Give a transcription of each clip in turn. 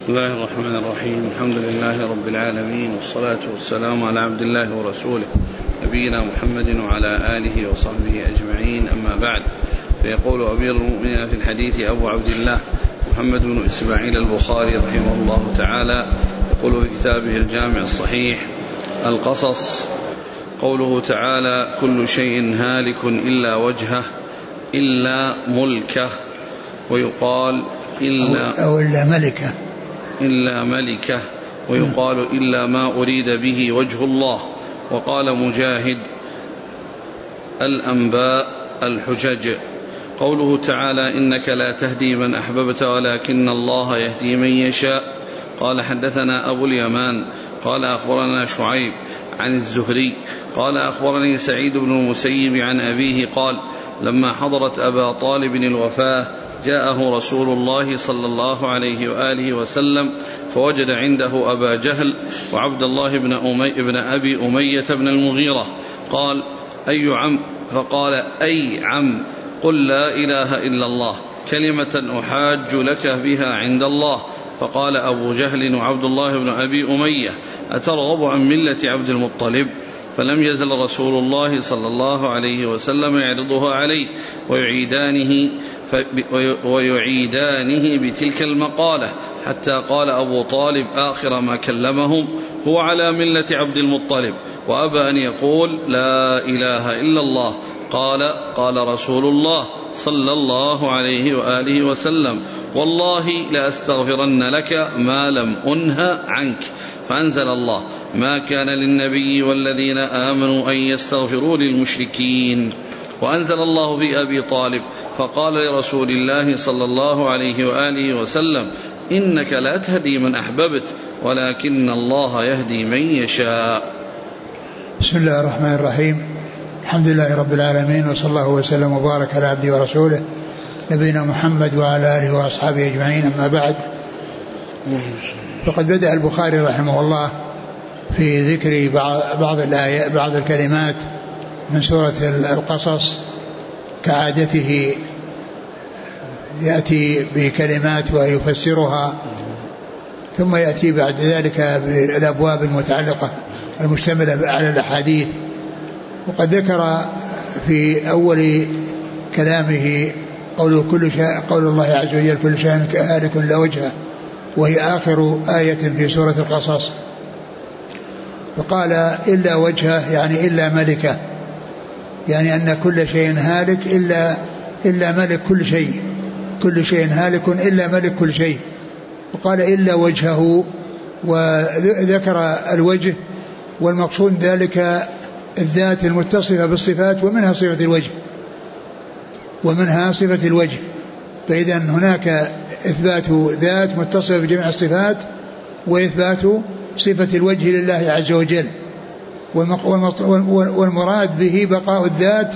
بسم الله الرحمن الرحيم. الحمد لله رب العالمين، والصلاة والسلام على عبد الله ورسوله نبينا محمد وعلى آله وصحبه أجمعين، أما بعد. فيقول أمير المؤمنين في الحديث أبو عبد الله محمد بن إسماعيل البخاري رحمه الله تعالى، يقول في كتابه الجامع الصحيح القصص: قوله تعالى: كل شيء هالك إلا وجهه إلا ملكه، ويقال إلا ملكه، ويقال إلا ما أريد به وجه الله. وقال مجاهد: الأنباء الحجج. قوله تعالى: إنك لا تهدي من أحببت ولكن الله يهدي من يشاء. قال: حدثنا أبو اليمان قال: أخبرنا شعيب عن الزهري قال: أخبرني سعيد بن المسيب عن أبيه قال: لما حضرت أبا طالب الوفاة جاءه رسول الله صلى الله عليه وآله وسلم، فوجد عنده أبا جهل وعبد الله بن أبي أمية بن المغيرة. قال: أي عم؟ فقال: أي عم، قل لا إله إلا الله كلمة أحاج لك بها عند الله. فقال أبو جهل وعبد الله بن أبي أمية: أترغب عن ملة عبد المطلب؟ فلم يزل رسول الله صلى الله عليه وسلم يعرضها عليه ويعيدانه بتلك المقالة، حتى قال أبو طالب آخر ما كلمهم: هو على ملة عبد المطلب، وأبى أن يقول لا إله إلا الله. قال رسول الله صلى الله عليه وآله وسلم: والله لأستغفرن لك ما لم أنه عنك. فأنزل الله: ما كان للنبي والذين آمنوا أن يستغفروا للمشركين. وأنزل الله في أبي طالب فقال لرسول الله صلى الله عليه وآله وسلم: إنك لا تهدي من أحببت ولكن الله يهدي من يشاء. بسم الله الرحمن الرحيم. الحمد لله رب العالمين، وصلى الله وسلم وبارك على عبده ورسوله نبينا محمد وعلى آله وأصحابه أجمعين، أما بعد. فقد بدأ البخاري رحمه الله في ذكر بعض الكلمات من سورة القصص، كعادته يأتي بكلمات ويفسرها، ثم يأتي بعد ذلك بالأبواب المتعلقة المشتملة على الأحاديث. وقد ذكر في أول كلامه قول الله عز وجل: كل شيء هالك إلا وجهه، وهي آخر آية في سورة القصص. فقال: إلا وجهه، يعني إلا ملكه، يعني أن كل شيء هالك إلا ملك كل شيء، كل شيء هالك إلا ملك كل شيء. وقال: إلا وجهه، وذكر الوجه، والمقصود ذلك الذات المتصفة بالصفات، ومنها صفة الوجه. فإذا هناك إثبات ذات متصفة بجميع الصفات، وإثبات صفة الوجه لله عز وجل، والمراد به بقاء الذات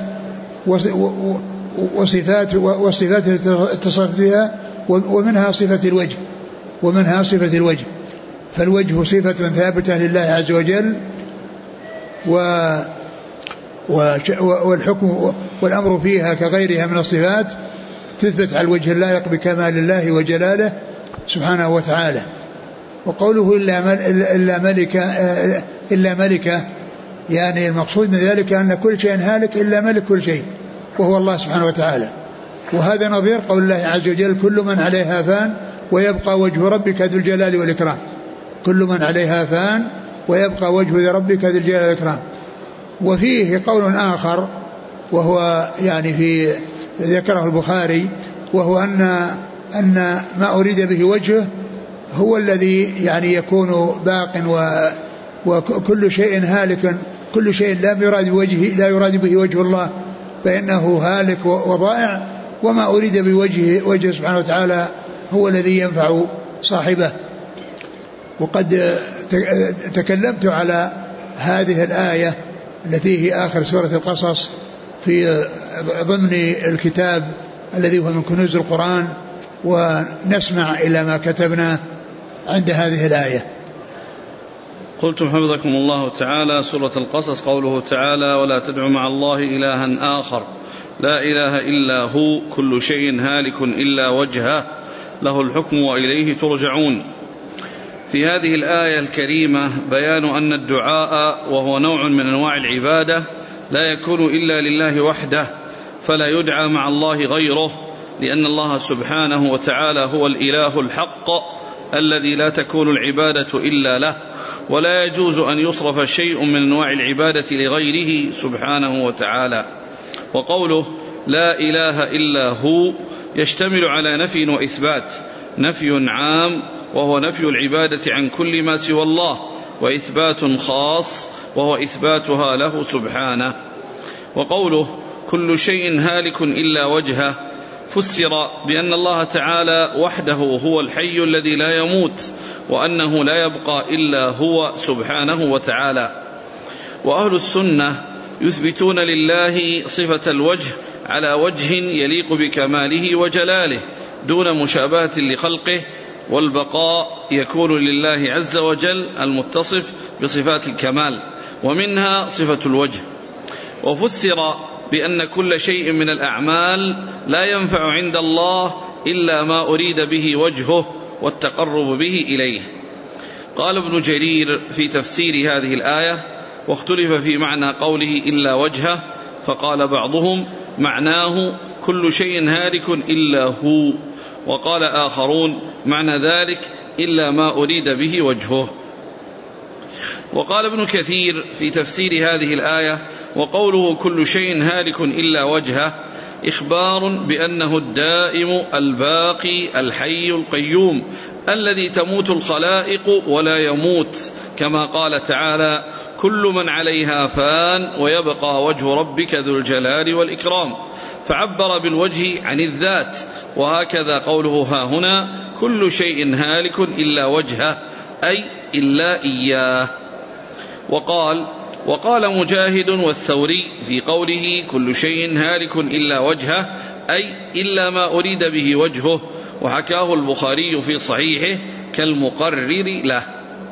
والصفات التي اتصفت بها، ومنها صفة الوجه. فالوجه صفة ثابتة لله عز وجل، والحكم والأمر فيها كغيرها من الصفات تثبت على الوجه اللائق بكمال الله وجلاله سبحانه وتعالى. وقوله إلا ملكة، يعني المقصود من ذلك أن كل شيء هالك إلا ملك كل شيء، وهو الله سبحانه وتعالى. وهذا نظير قول الله عز وجل: كل من عليها فان ويبقى وجه ربك ذو الجلال والإكرام. كل من عليها فان ويبقى وجه ربك ذو الجلال والإكرام. وفيه قول آخر، وهو يعني في ذكره البخاري، وهو أن ما أريد به وجهه هو الذي يعني يكون باق، وكل شيء هالك، كل شيء لا يراد به وجه الله فإنه هالك وضائع، وما أريد بوجهه سبحانه وتعالى هو الذي ينفع صاحبه. وقد تكلمت على هذه الآية التي هي آخر سورة القصص في ضمن الكتاب الذي هو من كنوز القرآن، ونسمع إلى ما كتبنا عند هذه الآية. قلتم حفظكم الله تعالى: سورة القصص، قوله تعالى: ولا تدع مع الله إلها آخر لا إله إلا هو كل شيء هالك إلا وجهه له الحكم وإليه ترجعون. في هذه الآية الكريمة بيان أن الدعاء وهو نوع من أنواع العبادة لا يكون إلا لله وحده، فلا يدعى مع الله غيره، لأن الله سبحانه وتعالى هو الإله الحق الذي لا تكون العبادة إلا له، ولا يجوز أن يصرف شيء من أنواع العبادة لغيره سبحانه وتعالى. وقوله لا إله إلا هو يشتمل على نفي وإثبات، نفي عام وهو نفي العبادة عن كل ما سوى الله، وإثبات خاص وهو إثباتها له سبحانه. وقوله كل شيء هالك إلا وجهه فسر بأن الله تعالى وحده هو الحي الذي لا يموت، وأنه لا يبقى إلا هو سبحانه وتعالى. وأهل السنة يثبتون لله صفة الوجه على وجه يليق بكماله وجلاله دون مشابهة لخلقه، والبقاء يكون لله عز وجل المتصف بصفات الكمال، ومنها صفة الوجه. وفسر بأن كل شيء من الأعمال لا ينفع عند الله إلا ما أريد به وجهه والتقرب به إليه. قال ابن جرير في تفسير هذه الآية: واختلف في معنى قوله إلا وجهه، فقال بعضهم معناه كل شيء هالك إلا هو، وقال آخرون معنى ذلك إلا ما أريد به وجهه. وقال ابن كثير في تفسير هذه الآية: وقوله كل شيء هالك إلا وجهه إخبار بأنه الدائم الباقي الحي القيوم الذي تموت الخلائق ولا يموت، كما قال تعالى: كل من عليها فان ويبقى وجه ربك ذو الجلال والإكرام، فعبر بالوجه عن الذات. وهكذا قوله ها هنا كل شيء هالك إلا وجهه، أي إلا إياه. وقال مجاهد والثوري في قوله كل شيء هالك إلا وجهه، أي إلا ما أريد به وجهه، وحكاه البخاري في صحيحه كالمقرر له.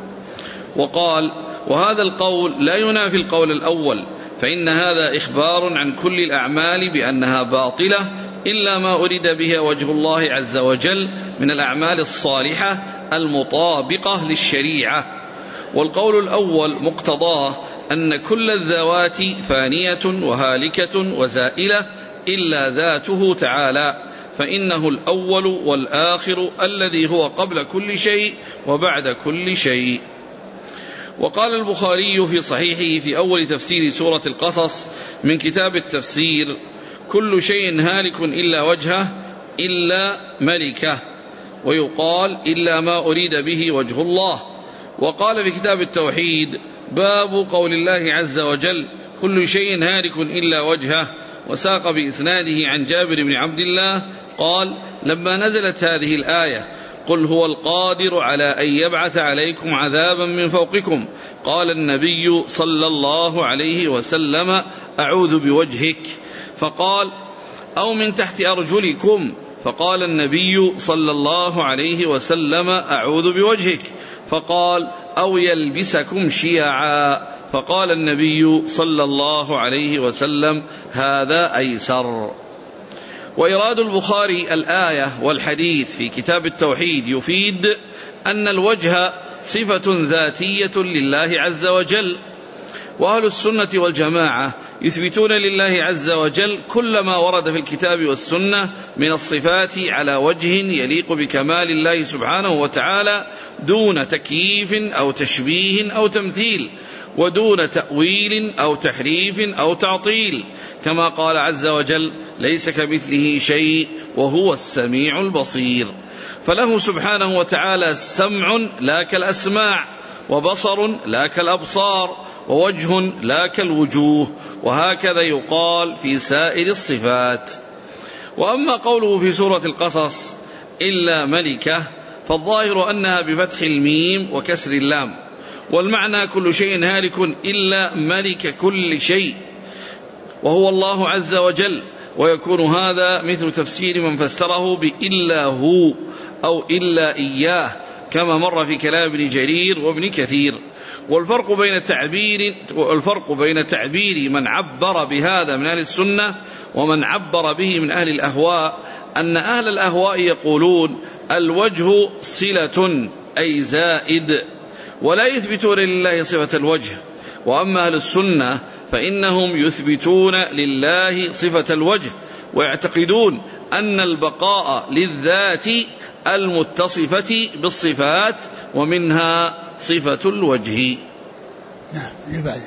وقال: وهذا القول لا ينافي القول الأول، فإن هذا إخبار عن كل الأعمال بأنها باطلة إلا ما أريد بها وجه الله عز وجل من الأعمال الصالحة المطابقة للشريعة. والقول الأول مقتضاه أن كل الذوات فانية وهالكة وزائلة إلا ذاته تعالى، فإنه الأول والآخر الذي هو قبل كل شيء وبعد كل شيء. وقال البخاري في صحيحه في أول تفسير سورة القصص من كتاب التفسير: كل شيء هالك إلا وجهه إلا ملكه، ويقال إلا ما أريد به وجه الله. وقال في كتاب التوحيد: باب قول الله عز وجل كل شيء هالك إلا وجهه، وساق بإسناده عن جابر بن عبد الله قال: لما نزلت هذه الآية قل هو القادر على أن يبعث عليكم عذابا من فوقكم، قال النبي صلى الله عليه وسلم: أعوذ بوجهك، فقال: أو من تحت أرجلكم، فقال النبي صلى الله عليه وسلم: أعوذ بوجهك، فقال: أو يلبسكم شيعا، فقال النبي صلى الله عليه وسلم: هذا أيسر. وإراد البخاري الآية والحديث في كتاب التوحيد يفيد أن الوجه صفة ذاتية لله عز وجل. وأهل السنة والجماعة يثبتون لله عز وجل كل ما ورد في الكتاب والسنة من الصفات على وجه يليق بكمال الله سبحانه وتعالى، دون تكييف أو تشبيه أو تمثيل، ودون تأويل أو تحريف أو تعطيل، كما قال عز وجل: ليس كمثله شيء وهو السميع البصير. فله سبحانه وتعالى سمع لا كالأسماع، وبصر لا كالأبصار، ووجه لا كالوجوه، وهكذا يقال في سائر الصفات. وأما قوله في سورة القصص إلا ملكه، فالظاهر أنها بفتح الميم وكسر اللام، والمعنى كل شيء هالك إلا ملك كل شيء وهو الله عز وجل. ويكون هذا مثل تفسير من فسره بإلا هو أو إلا إياه، كما مر في كلام ابن جرير وابن كثير. والفرق بين تعبير من عبر بهذا من أهل السنة ومن عبر به من أهل الأهواء أن أهل الأهواء يقولون الوجه صلة أي زائد، ولا يثبتون لله صفة الوجه. وأما أهل السنة فإنهم يثبتون لله صفة الوجه، ويعتقدون أن البقاء للذات المتصفة بالصفات، ومنها صفة الوجه. نعم. اللي بعده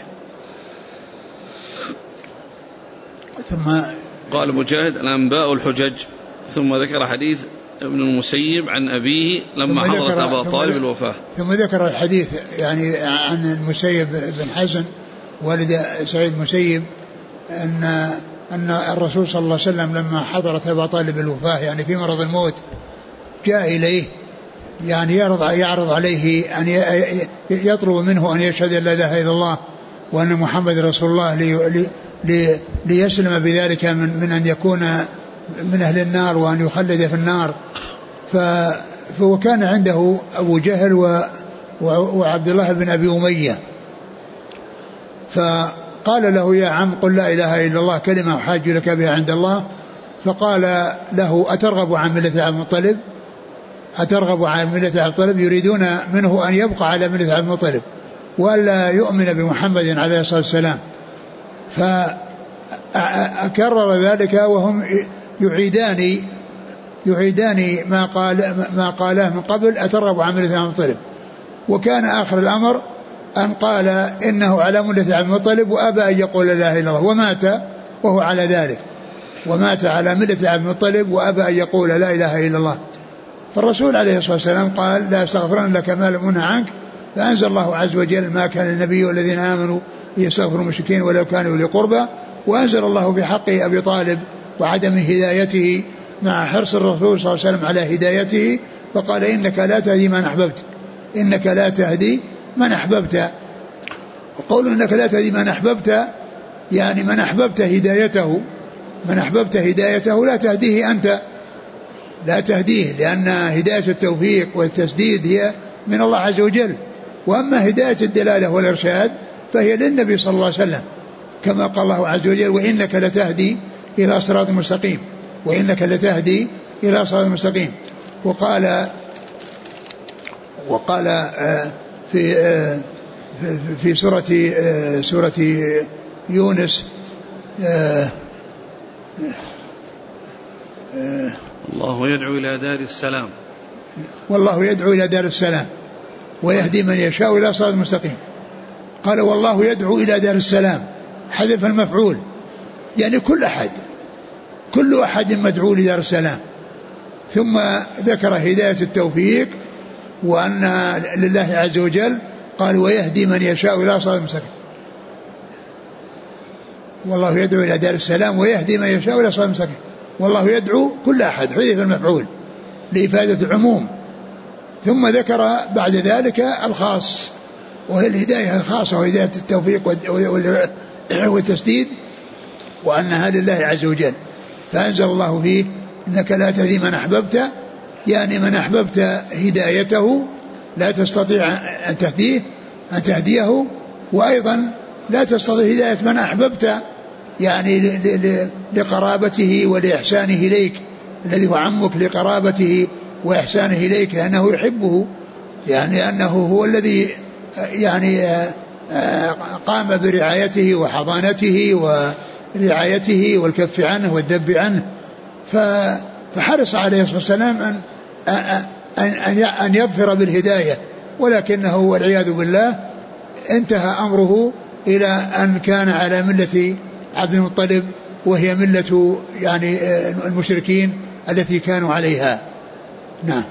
ثم قال مجاهد الأنباء الحجج، ثم ذكر حديث ابن المسيب عن أبيه لما حضرت أبا طالب الوفاة، ثم ذكر الحديث يعني عن المسيب بن حزن والد سعيد المسيب أن الرسول صلى الله عليه وسلم لما حضرت أبا طالب الوفاة يعني في مرض الموت جاء إليه يعني يعرض عليه أن يطلب منه أن يشهد أن لا إله إلا الله وأن محمد رسول الله ليسلم بذلك من أن يكون من أهل النار وأن يخلد في النار. وكان عنده أبو جهل وعبد الله بن أبي أمية، فقال له يا عم قل لا إله إلا الله كلمة أحاج لك بها عند الله. فقال له أترغب عن ملة عبد المطلب؟ أترغب عن ملة عبد المطلب؟ يريدون منه أن يبقى على ملة عبد المطلب وألا يؤمن بمحمد عليه الصلاة والسلام. فأكرر ذلك وهم يعيدان ما قاله من قبل أترغب عن ملة عبد المطلب. وكان آخر الأمر أن قال إنه على ملة عبد المطلب وأبى أن يقول لا إله إلا الله، ومات وهو على ذلك، ومات على ملة عبد المطلب وأبى أن يقول لا إله إلا الله. فالرسول عليه الصلاة والسلام قال لا أستغفرن لك ما لم أنه عنك، فأنزل الله عز وجل ما كان للنبي والذين آمنوا يستغفروا المشركين ولو كانوا أولي قربى، وأنزل الله بحق أبي طالب وعدم هدايته مع حرص الرسول صلى الله عليه وسلم على هدايته، فقال إنك لا تهدي من أحببت، إنك لا تهدي من أحببت. وقول إنك لا تهدي من أحببت يعني من أحببت هدايته، من أحببت هدايته لا تهديه أنت، لا تهديه، لأن هداية التوفيق والتسديد هي من الله عز وجل، وأما هداية الدلالة والإرشاد فهي للنبي صلى الله عليه وسلم، كما قال الله عز وجل وإنك لتهدي إلى صراط مستقيم، وإنك لتهدي إلى صراط مستقيم. وقال في سورة يونس الله يدعو إلى دار السلام، والله يدعو إلى دار السلام ويهدي من يشاء إلى صراط مستقيم. قال والله يدعو إلى دار السلام، حذف المفعول، يعني كل أحد مدعو لدار السلام. ثم ذكر هداية التوفيق وأنها لله عز وجل، قال ويهدي من يشاء إلى صراط مستقيم، والله يدعو إلى دار السلام ويهدي من يشاء إلى صراط مستقيم. والله يدعو كل أحد، حذف المفعول لإفادة العموم. ثم ذكر بعد ذلك الخاص، وهي الهداية الخاصة وهداية التوفيق والتسديد، وأنها لله عز وجل. فأنزل الله فيه إنك لا تهدي من أحببت، يعني من أحببت هدايته لا تستطيع أن تهديه، وأيضا لا تستطيع هداية من أحببت يعني لقرابته ولإحسانه إليك، الذي هو عمك، لقرابته وإحسانه إليك لأنه يحبه، يعني أنه هو الذي يعني قام برعايته وحضانته ورعايته والكف عنه والذب عنه. فحرص عليه الصلاة والسلام أن يظفر بالهداية، ولكنه والعياذ بالله انتهى أمره إلى أن كان على ملة عبد المطلب، وهي ملة يعني المشركين التي كانوا عليها. نعم.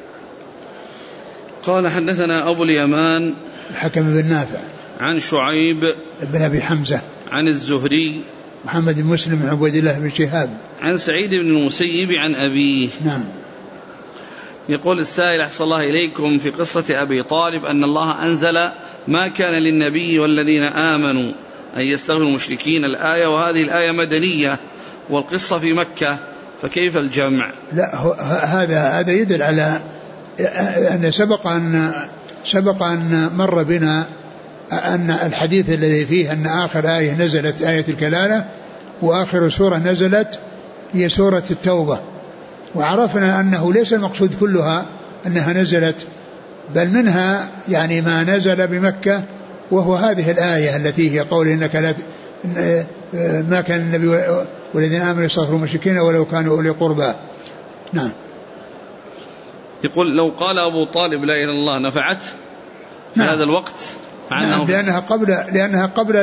قال حدثنا أبو اليمان الحكم بن نافع عن شعيب بن أبي حمزة عن الزهري محمد بن مسلم بن عبيد الله بن شهاب عن سعيد بن المسيب عن أبيه. نعم. يقول السائل أحسن الله إليكم في قصة أبي طالب أن الله أنزل ما كان للنبي والذين آمنوا أن يستغفروا المشركين الآية، وهذه الآية مدنية والقصة في مكة، فكيف الجمع؟ لا، هذا يدل على أن سبق أن مر بنا أن الحديث الذي فيه أن آخر آية نزلت آية الكلالة وآخر سورة نزلت هي سورة التوبة. وعرفنا أنه ليس المقصود كلها أنها نزلت، بل منها يعني ما نزل بمكة، وهو هذه الآية التي هي قول إنك لا ما كان النبي والذين آمنوا يستغفروا المشركين ولو كانوا أولي قربى. نعم. يقول لو قال أبو طالب لا إله إلا الله نفعت في هذا الوقت؟ نعم، لأنها قبل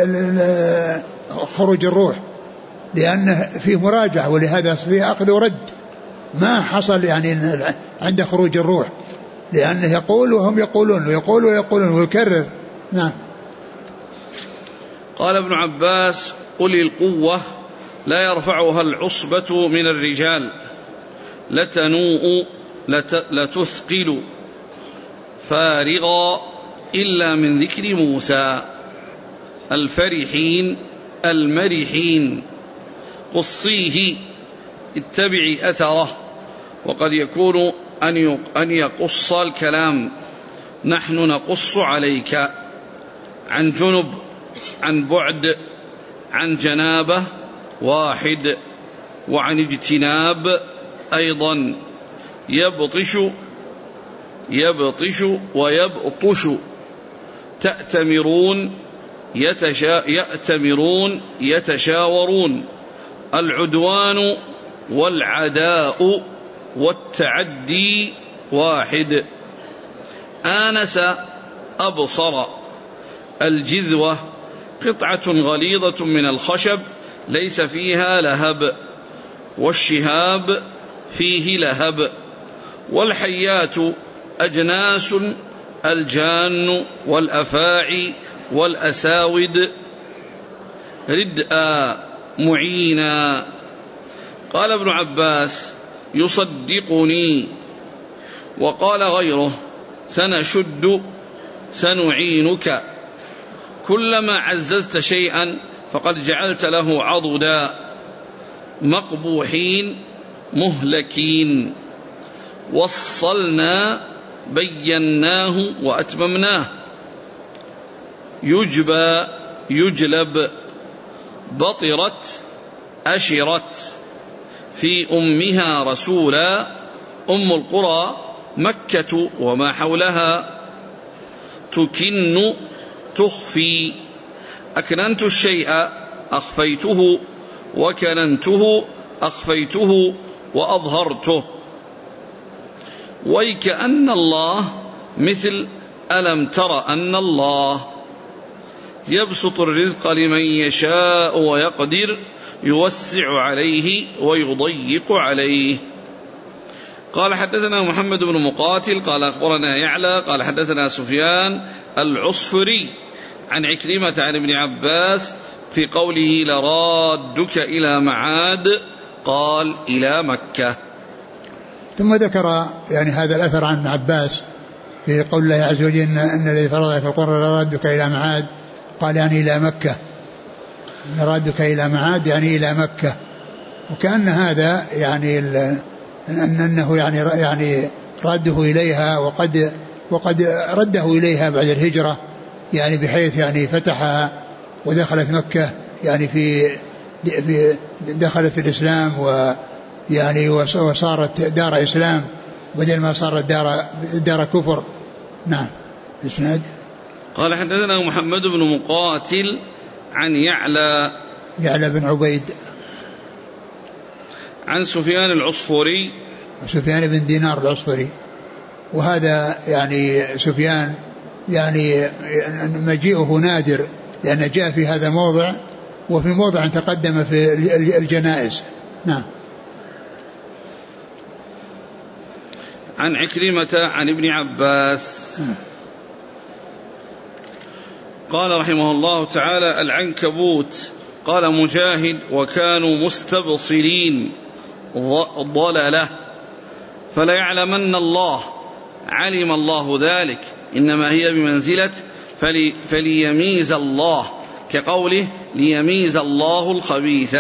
خروج الروح، لأنه فيه مراجعة، ولهذا فيه أخذ ورد ما حصل يعني عند خروج الروح، لأنه يقول وهم يقولون ويقول ويقولون ويكرر. نعم. قال ابن عباس أولي القوة لا يرفعها العصبة من الرجال لتنوء لتثقل فارغا إلا من ذكر موسى الفرحين المرحين قصيه اتبعي أثره. وقد يكون أن يقص الكلام نحن نقص عليك عن جنب عن بعد عن جنابه واحد وعن اجتناب أيضا يبطش ويبطش تأتمرون يتشاورون العدوان والعداء والتعدي واحد آنس أبصر الجذوة قطعة غليظة من الخشب ليس فيها لهب والشهاب فيه لهب والحيات أجناس الجان والأفاعي والأساود ردءا معينا. قال ابن عباس يصدقني. وقال غيره سنشد سنعينك كلما عززت شيئا فقد جعلت له عضدا مقبوحين مهلكين وصلنا بيناه وأتممناه يجبى يجلب بطرت أشرت في أمها رسولا أم القرى مكة وما حولها تكن تخفي أكننت الشيء أخفيته وكننته أخفيته وأظهرته ويكأن الله مثل ألم تر أن الله يبسط الرزق لمن يشاء ويقدر يوسع عليه ويضيق عليه. قال حدثنا محمد بن مقاتل قال أخبرنا يعلى قال حدثنا سفيان العصفري عن عكرمة عن ابن عباس في قوله لرادك إلى معاد قال إلى مكة. ثم ذكر يعني هذا الأثر عن ابن عباس في قول الله عز وجل إن الذي فرض في القرى لرادك إلى معاد قال يعني إلى مكة، لرادك إلى معاد يعني إلى مكة. وكأن هذا يعني أنه يعني رده إليها وقد رده إليها بعد الهجرة، يعني بحيث يعني فتحها ودخلت مكة يعني في دخلت في الإسلام ويعني وصارت دار إسلام بدل ما صارت دار كفر. نعم. الإسناد قال حدثنا محمد بن مقاتل عن يعلى بن عبيد عن سفيان العصفوري سفيان بن دينار العصفوري. وهذا يعني سفيان يعني مجيئه نادر لأنه جاء في هذا موضع وفي موضع تقدم في الجنائز. نعم. عن عكرمة عن ابن عباس قال رحمه الله تعالى العنكبوت. قال مجاهد وكانوا مستبصرين ضلله فلا يعلمن الله علم الله ذلك إنما هي بمنزلة فليميز الله كقوله ليميز الله الخبيث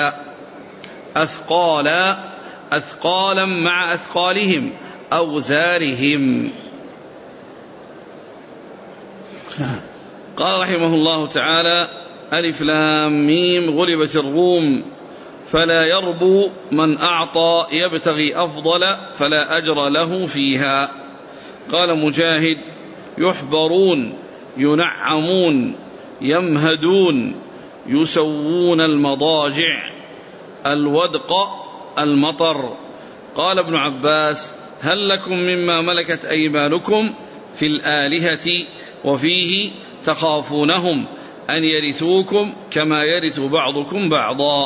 أثقالا مع أثقالهم أوزارهم. قال رحمه الله تعالى ألف لام ميم غلبت الروم فلا يربو من أعطى يبتغي أفضل فلا أجر له فيها. قال مجاهد يحبرون ينعمون يمهدون يسوون المضاجع الودق المطر. قال ابن عباس هل لكم مما ملكت أيمانكم في الآلهة وفيه تخافونهم أن يرثوكم كما يرث بعضكم بعضا.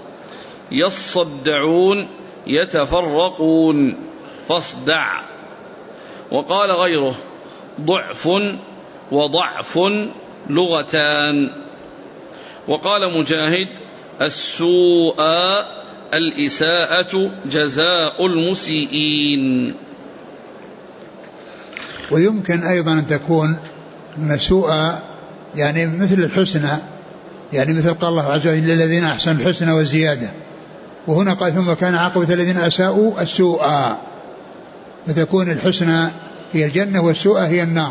يصدعون يتفرقون فاصدع. وقال غيره ضعف وضعف لغتان. وقال مجاهد السوء الإساءة جزاء المسيئين. ويمكن أيضا أن تكون سوء يعني مثل الحسنى، يعني مثل قال الله عز وجل للذين أحسنوا الحسنى والزيادة، وهنا قال ثم كان عاقبة الذين أساءوا السوء، فتكون الحسنى هي الجنة والسوء هي النار.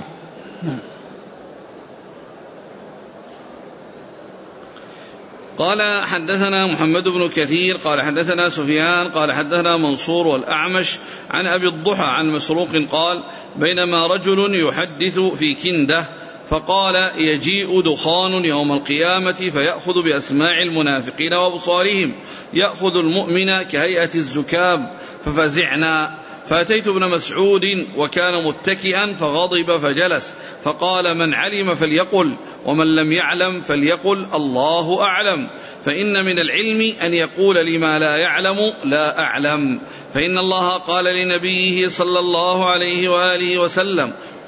قال حدثنا محمد بن كثير قال حدثنا سفيان قال حدثنا منصور والأعمش عن أبي الضحى عن مسروق قال بينما رجل يحدث في كندة فقال يجيء دخان يوم القيامة فيأخذ بأسماع المنافقين وأبصارهم يأخذ المؤمن كهيئة الزكام ففزعنا. فأتيت ابن مسعود وكان متكئا فغضب فجلس فقال من علم فليقل ومن لم يعلم فليقل الله أعلم، فإن من العلم أن يقول لما لا يعلم لا أعلم، فإن الله قال لنبيه صلى الله عليه وآله وسلم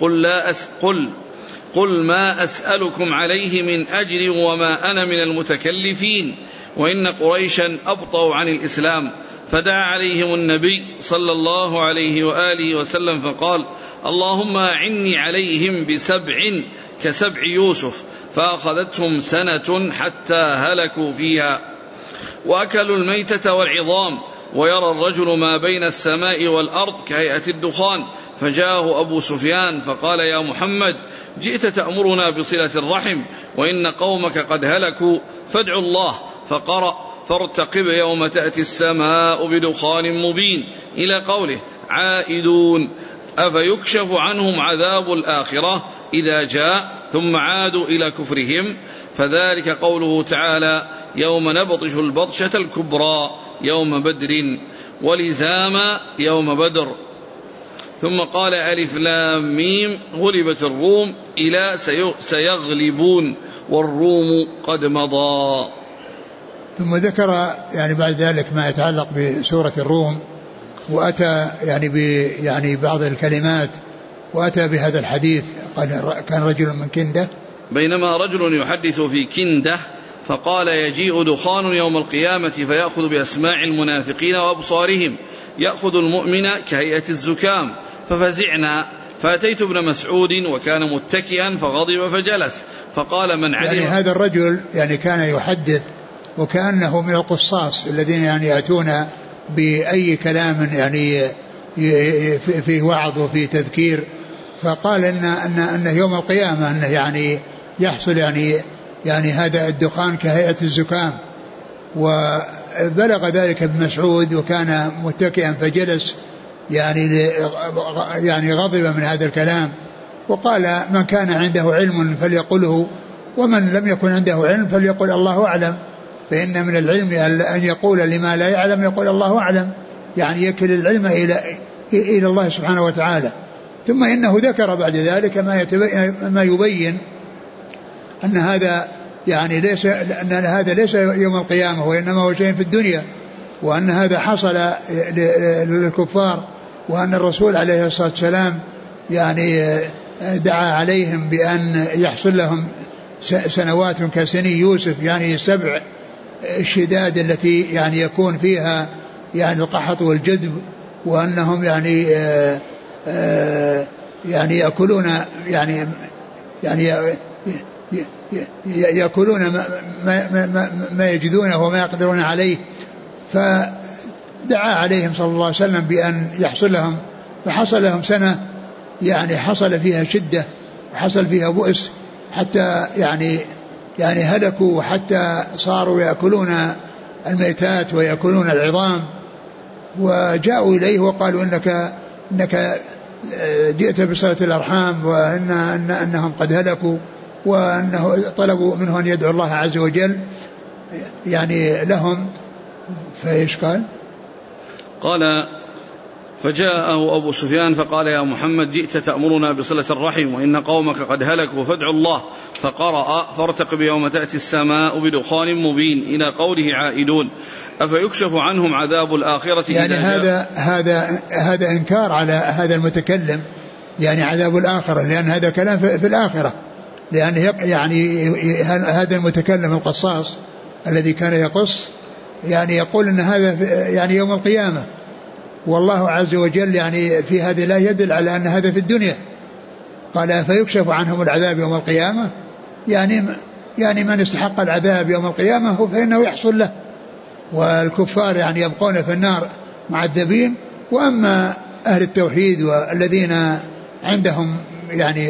قل ما أسألكم عليه من أجر وما أنا من المتكلفين، وإن قريشا أبطأوا عن الإسلام. فدعا عليهم النبي صلى الله عليه وآله وسلم فقال اللهم أعني عليهم ب7 كسبع يوسف، فأخذتهم سنة حتى هلكوا فيها وأكلوا الميتة والعظام، ويرى الرجل ما بين السماء والأرض كهيئة الدخان. فجاءه أبو سفيان فقال يا محمد جئت تأمرنا بصلة الرحم وإن قومك قد هلكوا، فادعوا الله. فقرأ فارتقب يوم تأتي السماء بدخان مبين إلى قوله عائدون أفيكشف عنهم عذاب الآخرة إذا جاء ثم عادوا إلى كفرهم، فذلك قوله تعالى يوم نبطش البطشة الكبرى يوم بدر ولزام يوم بدر. ثم قال ألف لام ميم غلبت الروم إلى سيغلبون والروم قد مضى. ثم ذكر يعني بعد ذلك ما يتعلق بسورة الروم، وأتى يعني بعض الكلمات، وأتى بهذا الحديث قال كان رجل من كندة بينما رجل يحدث في كندة فقال يجيء دخان يوم القيامة فيأخذ بأسماع المنافقين وأبصارهم يأخذ المؤمن كهيئة الزكام، ففزعنا. فأتيت ابن مسعود وكان متكئا فغضب فجلس فقال من علم. يعني هذا الرجل يعني كان يحدث وكأنه من القصاص الذين يعني يأتون بأي كلام يعني في وعظ وفي تذكير، فقال أن يوم القيامة أنه يعني يحصل يعني هذا الدخان كهيئة الزكام. وبلغ ذلك ابن مسعود وكان متكئا فجلس يعني غضب من هذا الكلام، وقال من كان عنده علم فليقله ومن لم يكن عنده علم فليقل الله أعلم، فإن من العلم أن يقول لما لا يعلم يقول الله أعلم، يعني يكل العلم إلى الله سبحانه وتعالى. ثم إنه ذكر بعد ذلك ما يبين أن هذا يعني ليس يوم القيامة وإنما هو شيء في الدنيا، وأن هذا حصل للكفار، وأن الرسول عليه الصلاة والسلام يعني دعا عليهم بأن يحصل لهم سنوات كسني يوسف، يعني 7 الشداد التي يعني يكون فيها يعني القحط والجدب، وأنهم يعني يأكلون يأكلون ما يجدونه وما يقدرون عليه. فدعا عليهم صلى الله عليه وسلم بأن يحصل لهم، فحصل لهم سنة يعني حصل فيها شدة وحصل فيها بؤس، حتى يعني يعني هلكوا حتى صاروا يأكلون الميتات ويأكلون العظام، وجاءوا إليه وقالوا إنك جئت بصلة الأرحام وأنهم قد هلكوا، وأنه طلبوا منه أن يدعو الله عز وجل يعني لهم. فإيش قال فجاءه أبو سفيان فقال يا محمد جئت تأمرنا بصلة الرحم وإن قومك قد هلكوا فادعوا الله، فقرأ فارتقب يوم تأتي السماء بدخان مبين إلى قوله عائدون أفيكشف عنهم عذاب الآخرة. يعني هذا إنكار على هذا المتكلم، يعني عذاب الآخرة، لأن هذا كلام في الآخرة، لأن يعني هذا المتكلم القصاص الذي كان يقص يعني يقول أن هذا يعني يوم القيامة، والله عز وجل يعني في هذه لا يدل على أن هذا في الدنيا. قال فيكشف عنهم العذاب يوم القيامة، يعني من استحق العذاب يوم القيامة فإنه يحصل له، والكفار يعني يبقون في النار معذبين. وأما أهل التوحيد والذين عندهم يعني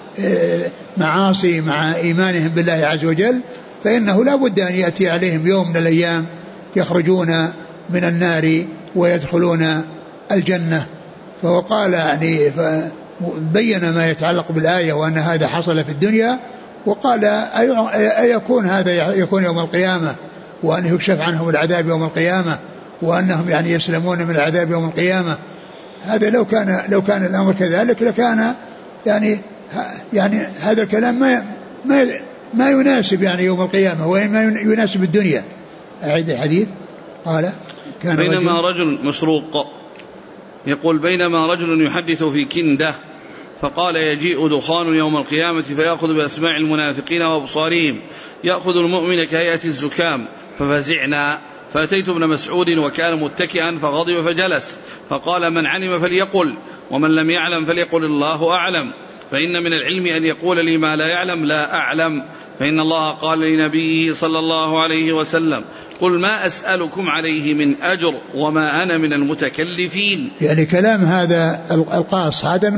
معاصي مع إيمانهم بالله عز وجل فإنه لا بد أن يأتي عليهم يوم من الأيام يخرجون من النار ويدخلون الجنة. فهو قال يعني بين ما يتعلق بالآية وأن هذا حصل في الدنيا، وقال أيكون هذا يكون يوم القيامة وأن يكشف عنهم العذاب يوم القيامة وأنهم يعني يسلمون من العذاب يوم القيامة. هذا لو كان الأمر كذلك لكان يعني هذا الكلام ما يناسب يعني يوم القيامة وإنما يناسب الدنيا. أعيد الحديث. قال كان بينما رجل مسروق يقول بينما رجل يحدث في كندة فقال يجيء دخان يوم القيامة فيأخذ بأسماع المنافقين وأبصارهم يأخذ المؤمن كهيئة الزكام ففزعنا، فأتيت ابن مسعود وكان متكئا فغضب فجلس فقال من علم فليقل ومن لم يعلم فليقل الله أعلم، فإن من العلم أن يقول لي ما لا يعلم لا أعلم، فإن الله قال لنبيه صلى الله عليه وسلم قل ما أسألكم عليه من أجر وما أنا من المتكلفين. يعني كلام هذا القاص هذا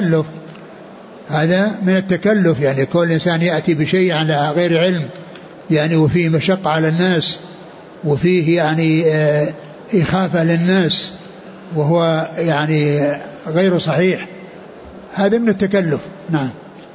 من التكلف، يعني كل إنسان يأتي بشيء على غير علم يعني وفيه مشقة على الناس وفيه يعني إخافة للناس وهو يعني غير صحيح، هذا من التكلف. نعم.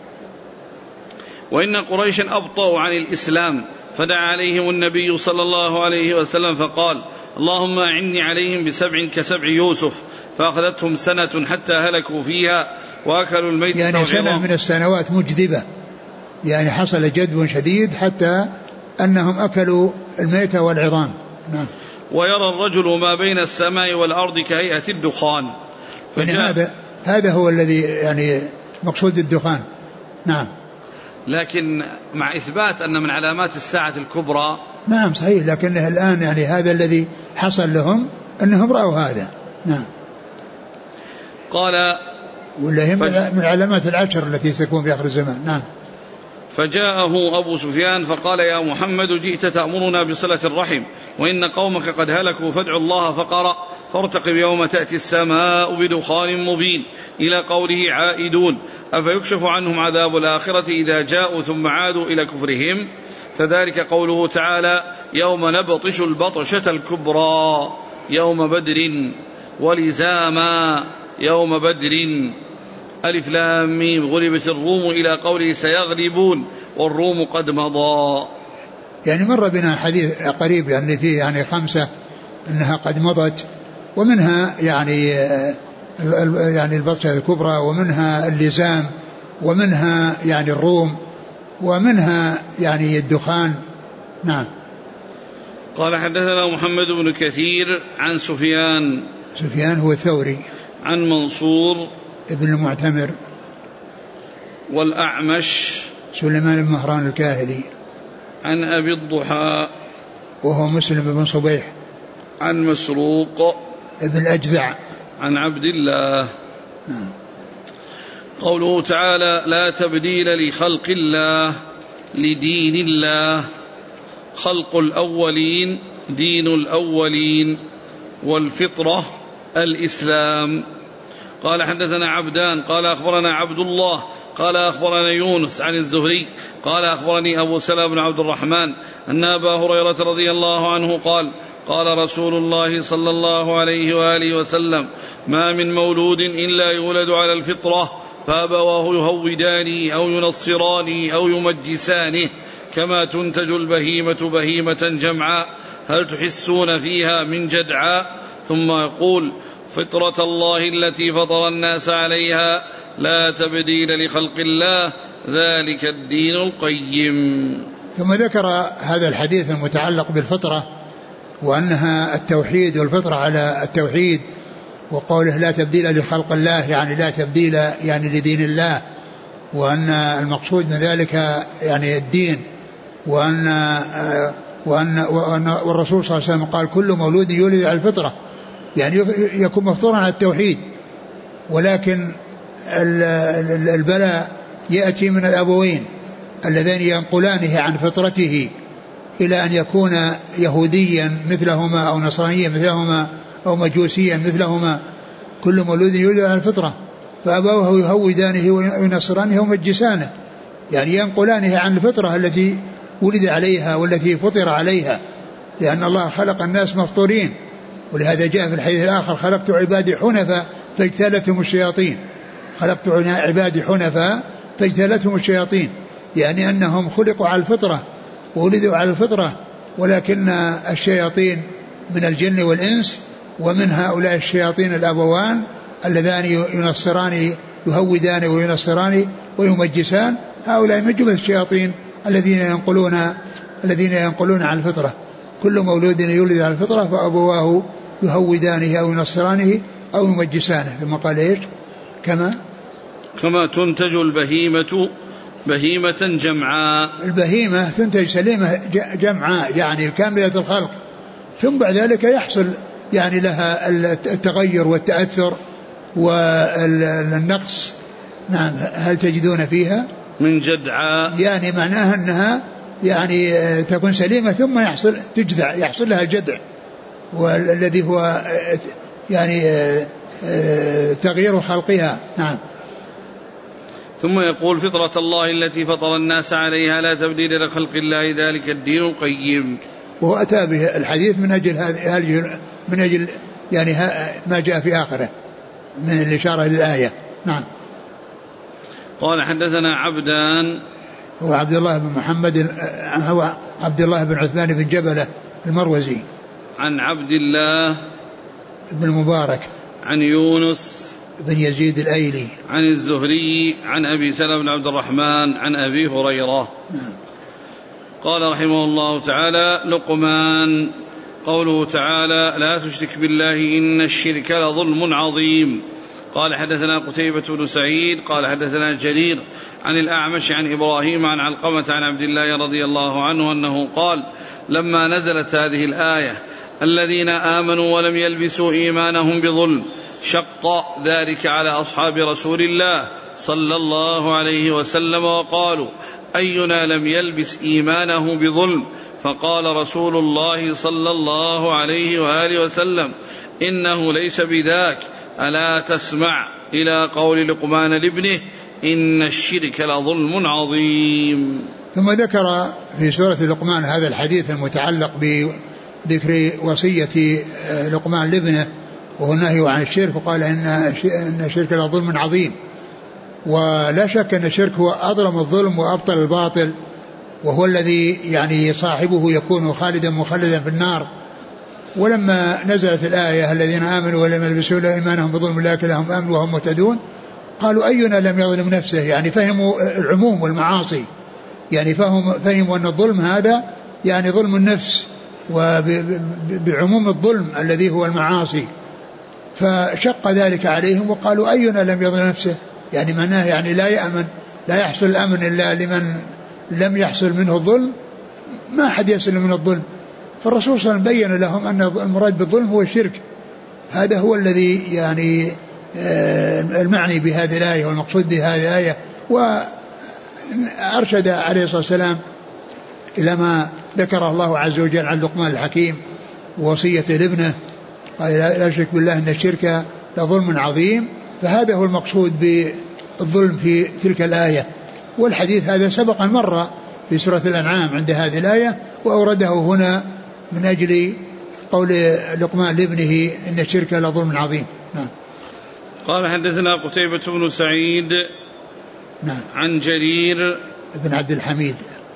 وإن قريشا أبطأوا عن الإسلام فدعا عليهم النبي صلى الله عليه وسلم فقال اللهم أعني عليهم بسبع كسبع يوسف، فأخذتهم سنة حتى هلكوا فيها وأكلوا الميت يعني سنة من السنوات مجذبة، يعني حصل جذب شديد حتى أنهم أكلوا الميت والعظام. نعم. ويرى الرجل ما بين السماء والأرض كهيئة الدخان. يعني هذا هو الذي يعني مقصود الدخان. نعم. لكن مع إثبات أن من علامات الساعة الكبرى. نعم صحيح، لكنه الآن يعني هذا الذي حصل لهم أنهم رأوا هذا. نعم. قال ولا من علامات العشر التي تكون في آخر الزمان. نعم. فجاءه أبو سفيان فقال يا محمد جئت تأمرنا بصلة الرحم وإن قومك قد هلكوا فادعوا الله، فقرأ فارتقب يوم تأتي السماء بدخان مبين إلى قوله عائدون أفيكشف عنهم عذاب الآخرة إذا جاءوا ثم عادوا إلى كفرهم، فذلك قوله تعالى يوم نبطش البطشة الكبرى يوم بدر ولزاما يوم بدر ألف لام ميم غلبت الروم إلى قوله سيغلبون والروم قد مضى. يعني مر بنا حديث قريب يعني فيه يعني 5 أنها قد مضت، ومنها يعني البطشة الكبرى، ومنها اللزام، ومنها يعني الروم، ومنها يعني الدخان. نعم. قال حدثنا محمد بن كثير عن سفيان هو الثوري عن منصور ابن المعتمر والأعمش سليمان بن مهران الكاهلي عن أبي الضحى وهو مسلم بن صبيح عن مسروق ابن الأجذع عن عبد الله. قوله تعالى لا تبديل لخلق الله لدين الله، خلق الأولين دين الأولين والفطرة الإسلام، قال حدثنا عبدان قال أخبرنا عبد الله قال أخبرنا يونس عن الزهري قال أخبرني أبو سلمة بن عبد الرحمن أن أبا هريرة رضي الله عنه قال قال رسول الله صلى الله عليه وآله وسلم ما من مولود إلا يولد على الفطرة فأبواه يهودانه أو ينصرانه أو يمجسانه كما تنتج البهيمة بهيمة جمعاء هل تحسون فيها من جدعاء ثم يقول فطرة الله التي فطر الناس عليها لا تبديل لخلق الله ذلك الدين القيم. ثم ذكر هذا الحديث المتعلق بالفطرة وأنها التوحيد والفطرة على التوحيد، وقوله لا تبديل لخلق الله يعني لا تبديل يعني لدين الله، وأن المقصود من ذلك يعني الدين، وأن والرسول صلى الله عليه وسلم قال كل مولود يولد على الفطرة يعني يكون مفطورا على التوحيد، ولكن البلاء يأتي من الأبوين اللذين ينقلانه عن فطرته إلى أن يكون يهوديا مثلهما أو نصرانيا مثلهما أو مجوسيا مثلهما. كل مولود يولد على الفطرة فأبواه يهودانه وينصرانه ومجسانه، يعني ينقلانه عن الفطرة التي ولد عليها والتي فطر عليها، لأن الله خلق الناس مفطورين. ولهذا جاء في الحديث الآخر خلقت عبادي حنفاء فاجتالتهم الشياطين، خلقت عبادي حنفاء فاجتالتهم الشياطين، يعني أنهم خلقوا على الفطرة وولدوا على الفطرة، ولكن الشياطين من الجن والإنس ومن هؤلاء الشياطين الأبوان اللذان ينصران يهودان وينصران ويمجسان، هؤلاء من جملة الشياطين الذين ينقلون على الفطرة. كل مولود يولد على الفطرة فأبواه يهودانه أو ينصرانه أو يمجسانه. ثم قال إيش؟ كما تنتج البهيمة بهيمة جمعاء، البهيمة تنتج سليمة جمعاء يعني كاملة الخلق، ثم بعد ذلك يحصل يعني لها التغير والتأثر والنقص. نعم. هل تجدون فيها من جدعاء؟ يعني معناها أنها يعني تكون سليمة ثم يحصل لها جدع، والذي هو يعني تغيير خلقها. نعم. ثم يقول فطرة الله التي فطر الناس عليها لا تبديل لخلق الله ذلك الدين القيم. وهو أتى به الحديث من أجل يعني ما جاء في آخره من الإشارة للآية. نعم. قال حدثنا عبدان هو عبد الله بن محمد، هو عبد الله بن عثمان بن جبلة المروزي، عن عبد الله بن المبارك، عن يونس بن يزيد الأيلي، عن الزهري، عن أبي سلمة بن عبد الرحمن، عن أبي هريرة. قال رحمه الله تعالى لقمان. قوله تعالى لا تشرك بالله إن الشرك لظلم عظيم. قال حدثنا قتيبة بن سعيد قال حدثنا جرير عن الأعمش عن إبراهيم عن علقمة عن عبد الله رضي الله عنه أنه قال لما نزلت هذه الآية الذين آمنوا ولم يلبسوا إيمانهم بظلم شق ذلك على أصحاب رسول الله صلى الله عليه وسلم وقالوا أينا لم يلبس إيمانه بظلم؟ فقال رسول الله صلى الله عليه وآله وسلم إنه ليس بذاك، ألا تسمع إلى قول لقمان لابنه إن الشرك لظلم عظيم. ثم ذكر في سورة لقمان هذا الحديث المتعلق بذكر وصية لقمان لابنه وهو النهي عن الشرك، وقال إن الشرك لظلم عظيم. ولا شك أن الشرك هو أظلم الظلم وأبطل الباطل، وهو الذي يعني صاحبه يكون خالدا مخلدا في النار. ولما نزلت الآية الذين آمنوا ولم يلبسوا إيمانهم بظلم أولئك لهم أمن وهم مهتدون قالوا أينا لم يظلم نفسه، يعني فهموا العموم والمعاصي، يعني فهموا أن الظلم هذا يعني ظلم النفس وبعموم الظلم الذي هو المعاصي، فشق ذلك عليهم وقالوا أينا لم يظلم نفسه، يعني معناه يعني لا يأمن، لا يحصل الأمن إلا لمن لم يحصل منه الظلم، ما أحد يحصل من الظلم. فالرسول صلى الله عليه وسلم بين لهم أن المراد بالظلم هو الشرك، هذا هو الذي يعني المعني بهذه الآية والمقصود بهذه الآية. وأرشد عليه الصلاة والسلام إلى ما ذكره الله عز وجل عن لقمان الحكيم ووصية لابنه، قال لا تشرك بالله إن الشرك لظلم عظيم، فهذا هو المقصود بالظلم في تلك الآية. والحديث هذا سبقا مر في سورة الأنعام عند هذه الآية، وأورده هنا من أجل قول لقمان لابنه إن الشرك لظلم عظيم. نعم. قال حدثنا قتيبة بن سعيد نعم عن جرير بن عبد الحميد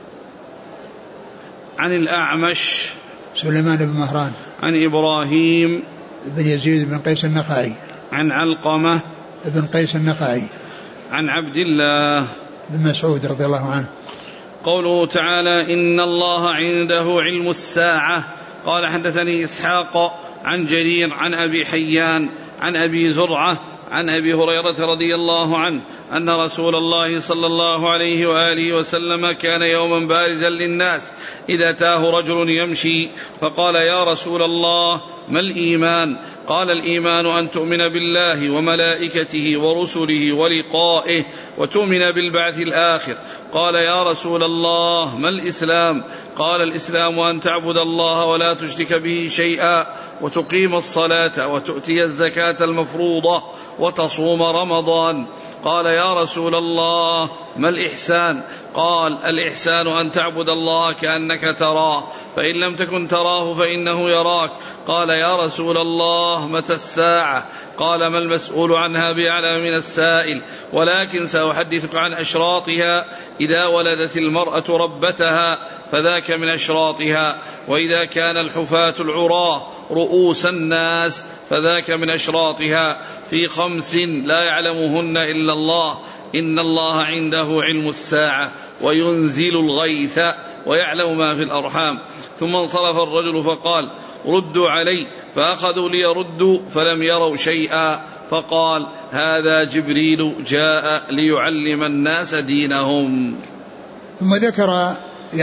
عن الأعمش سليمان بن مهران عن إبراهيم بن يزيد بن قيس النخعي عن علقمة بن قيس النخعي عن عبد الله بن مسعود رضي الله عنه. قوله تعالى إن الله عنده علم الساعة. قال حدثني إسحاق عن جرير عن أبي حيان عن أبي زرعة عن أبي هريرة رضي الله عنه أن رسول الله صلى الله عليه وآله وسلم كان يوما بارزا للناس إذا أتاه رجل يمشي فقال يا رسول الله ما الإيمان؟ قال الإيمان أن تؤمن بالله وملائكته ورسله ولقائه وتؤمن بالبعث الآخر. قال يا رسول الله ما الإسلام؟ قال الإسلام أن تعبد الله ولا تشرك به شيئا وتقيم الصلاة وتؤتي الزكاة المفروضة وتصوم رمضان. قال يا رسول الله ما الإحسان؟ قال الإحسان أن تعبد الله كأنك تراه فإن لم تكن تراه فإنه يراك. قال يا رسول الله متى الساعة؟ قال ما المسؤول عنها بأعلم من السائل ولكن سأحدثك عن أشراطها. إذا ولدت المرأة ربتها فذاك من أشراطها، وإذا كان الحفاة العراة رؤوس الناس فذاك من أشراطها، في 5 لا يعلمهن إلا الله. إن الله عنده علم الساعة وينزل الغيث ويعلم ما في الأرحام. ثم انصرف الرجل فقال ردوا علي، فأخذوا ليردوا فلم يروا شيئا، فقال هذا جبريل جاء ليعلم الناس دينهم. ثم ذكر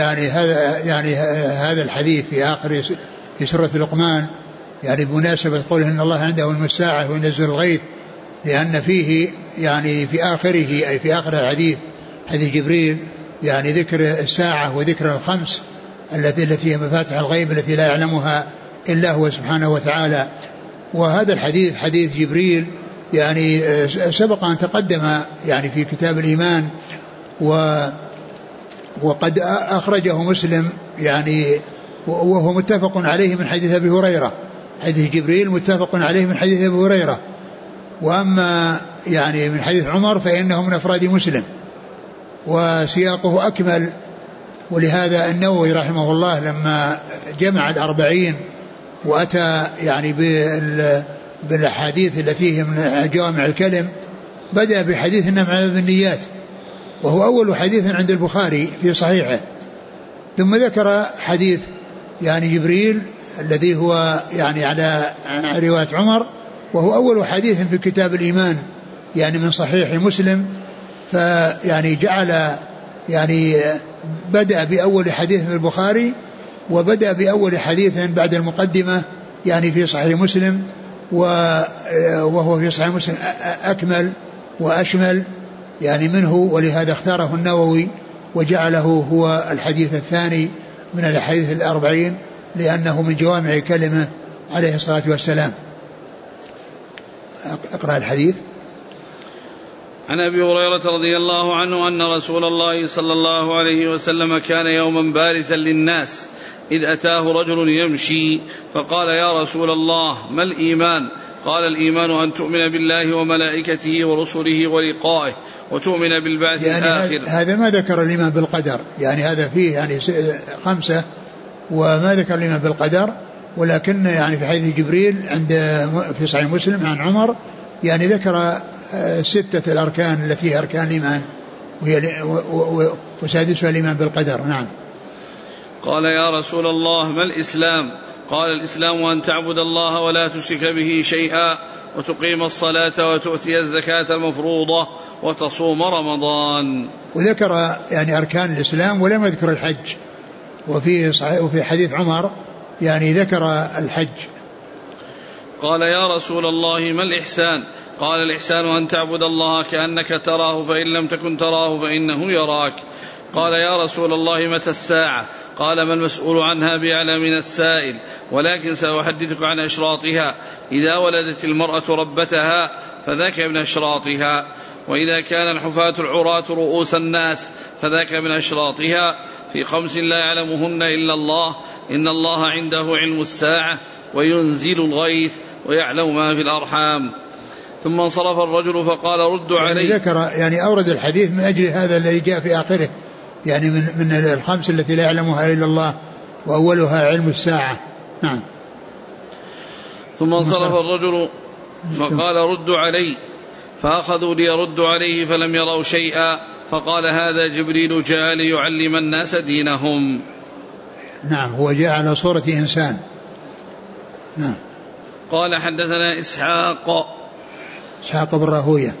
هذا الحديث في آخر في سورة لقمان، يعني بمناسبة قوله إن الله عنده علم الساعة وينزل الغيث، لأن فيه يعني في آخره أي في آخر الحديث حديث جبريل يعني ذكر الساعة وذكر 5 التي هي مفاتح الغيب التي لا يعلمها إلا هو سبحانه وتعالى. وهذا الحديث حديث جبريل يعني سبق أن تقدم يعني في كتاب الإيمان، وقد أخرجه مسلم يعني وهو متفق عليه من حديث أبي هريرة. حديث جبريل متفق عليه من حديث أبي هريرة. وأما يعني من حديث عمر فإنه من أفراد مسلم وسياقه أكمل. ولهذا النووي رحمه الله لما جمع 40 وأتى يعني بالأحاديث التي هي من جوامع الكلم بدأ بحديث إنما بالنيات، وهو أول حديث عند البخاري في صحيحه. ثم ذكر حديث يعني جبريل الذي هو يعني على رواية عمر، وهو أول حديث في كتاب الإيمان يعني من صحيح مسلم. فيعني جعل يعني بدأ بأول حديث في البخاري وبدأ بأول حديث بعد المقدمة يعني في صحيح مسلم، وهو في صحيح مسلم أكمل وأشمل يعني منه، ولهذا اختاره النووي وجعله هو الحديث الثاني من الحديث 40 لأنه من جوامع كلمة عليه الصلاة والسلام. اقرأ الحديث. عن أبي هريرة رضي الله عنه أن رسول الله صلى الله عليه وسلم كان يوما بارزا للناس إذ أتاه رجل يمشي فقال يا رسول الله ما الإيمان؟ قال الإيمان أن تؤمن بالله وملائكته ورسله ولقائه وتؤمن بالبعث يعني الآخر. هذا ما ذكر الإيمان بالقدر، يعني هذا فيه يعني 5 وما ذكر الإيمان بالقدر، ولكن يعني في حديث جبريل عند في صحيح مسلم عن عمر يعني ذكر 6 الأركان التي هي أركان الإيمان وسادسها الإيمان بالقدر. نعم. قال يا رسول الله ما الإسلام؟ قال الإسلام أن تعبد الله ولا تشرك به شيئا وتقيم الصلاة وتؤتي الزكاة المفروضة وتصوم رمضان. وذكر يعني أركان الإسلام ولم يذكر الحج. وفي حديث عمر يعني ذكر الحج. قال يا رسول الله ما الإحسان؟ قال الإحسان أن تعبد الله كأنك تراه فإن لم تكن تراه فإنه يراك. قال يا رسول الله متى الساعة؟ قال ما المسؤول عنها بأعلم من السائل، ولكن سأحدثك عن أشراطها. إذا ولدت المرأة ربتها فذاك من أشراطها، وإذا كان الحفاة العراة رؤوس الناس فذاك من أشراطها، في 5 لا يعلمهن إلا الله، إن الله عنده علم الساعة وينزل الغيث ويعلم ما في الأرحام. ثم انصرف الرجل فقال ردوا عليه. ذكر يعني أورد الحديث من أجل هذا الذي جاء في آخره، يعني من 5 التي لا يعلمها إلا الله وأولها علم الساعة. نعم. ثم انصرف الرجل فقال ردوا علي، فأخذوا ليردوا عليه فلم يروا شيئا، فقال هذا جبريل جاء ليعلم الناس دينهم. نعم، هو جاء على صورة إنسان. نعم. قال حدثنا إسحاق بن راهوية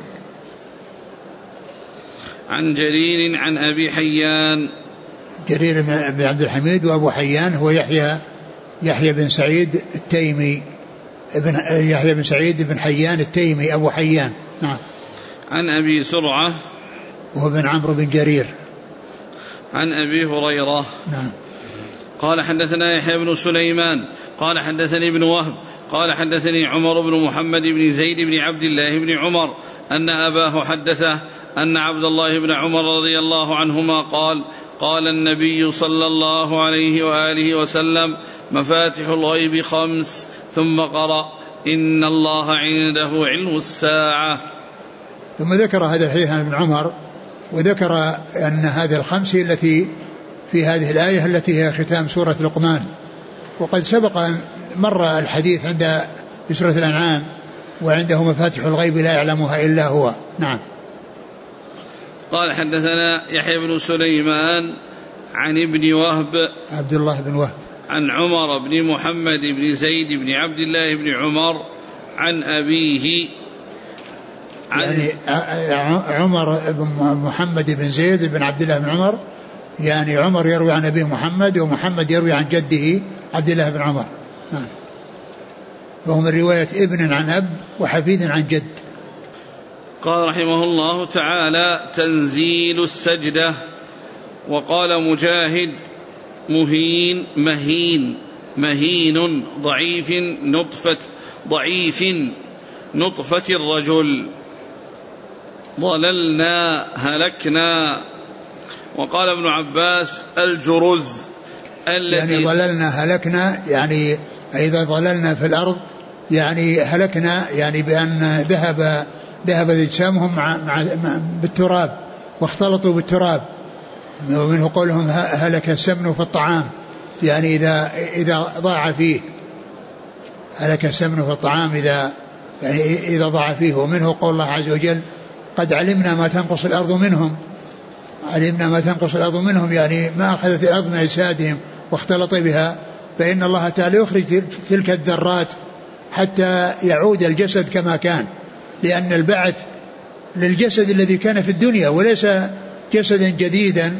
عن جرير عن أبي حيان. جرير بن عبد الحميد، وأبو حيان هو يحيى بن سعيد التيمي، يحيى بن سعيد بن حيان التيمي أبو حيان. نعم. عن أبي سرعة وهو بن عمرو بن جرير عن أبي هريرة. نعم. قال حدثنا يحيى بن سليمان قال حدثني ابن وهب قال حدثني عمر بن محمد بن زيد بن عبد الله بن عمر أن أباه حدثه أن عبد الله بن عمر رضي الله عنهما قال قال النبي صلى الله عليه وآله وسلم مفاتح الغيب 5، ثم قرأ إن الله عنده علم الساعة. ثم ذكر هذا الحديث عن ابن عمر، وذكر أن هذه 5 التي في هذه الآية التي هي ختام سورة لقمان، وقد سبق أن مر الحديث عند في سورة الأنعام وعنده مفاتح الغيب لا يعلمها إلا هو. نعم. قال حدثنا يحيى بن سليمان عن ابن وهب عبد الله بن وهب عن عمر بن محمد بن زيد بن عبد الله بن عمر عن أبيه يعني عمر بن محمد بن زيد بن عبد الله بن عمر، يعني عمر يروي عن أبيه محمد، ومحمد يروي عن جده عبد الله بن عمر. نعم. وهو من رواية ابن عن أب وحفيد عن جد. قال رحمه الله تعالى تنزيل السجدة. وقال مجاهد مهين ضعيف نطفة الرجل، ضللنا هلكنا. وقال ابن عباس الجرز يعني ضللنا هلكنا، يعني إذا ضللنا في الأرض يعني هلكنا، يعني بأن ذهب أجسامهم بالتراب واختلطوا بالتراب. ومنه قولهم هلك السمن في الطعام، يعني إذا ضاع فيه، هلك السمن في الطعام إذا ضاع فيه. ومنه قول الله عز وجل قد علمنا ما تنقص الأرض منهم، يعني ما أخذت الأرض من أجسادهم واختلط بها، فإن الله تعالى يخرج تلك الذرات حتى يعود الجسد كما كان، لأن البعث للجسد الذي كان في الدنيا وليس جسدا جديدا،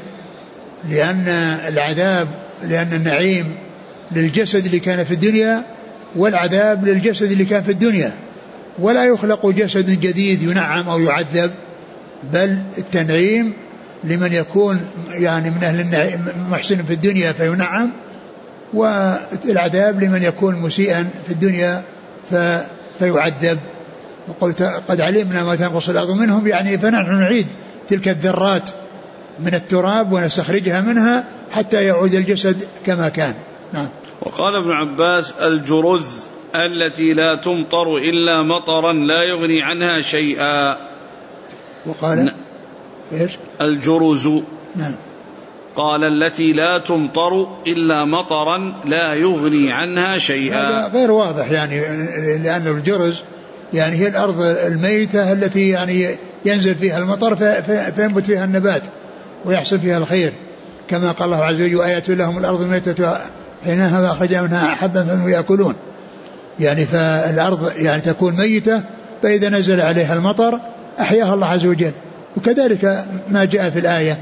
لأن النعيم للجسد اللي كان في الدنيا والعذاب للجسد اللي كان في الدنيا، ولا يخلق جسد جديد ينعم أو يعذب، بل التنعيم لمن يكون يعني من أهل النعيم محسن في الدنيا فينعم، والعذاب لمن يكون مسيئا في الدنيا فيعذب. وقلت قد علمنا ما تنقص الأرض منهم، يعني فنحن نعيد تلك الذرات من التراب ونستخرجها منها حتى يعود الجسد كما كان. نعم. وقال ابن عباس الجرز التي لا تمطر إلا مطرا لا يغني عنها شيئا. وقال إيش؟ الجرز. نعم. قال التي لا تمطر إلا مطرا لا يغني عنها شيئا. هذا غير واضح، يعني لأن الجرز يعني هي الأرض الميتة التي يعني ينزل فيها المطر فينبت فيها النبات ويحصل فيها الخير، كما قال الله عز وجل آيات لهم الأرض الميتة حينها وأخرج منها حبا فهم يأكلون. يعني فالأرض يعني تكون ميتة، فإذا نزل عليها المطر أحياها الله عز وجل. وكذلك ما جاء في الآية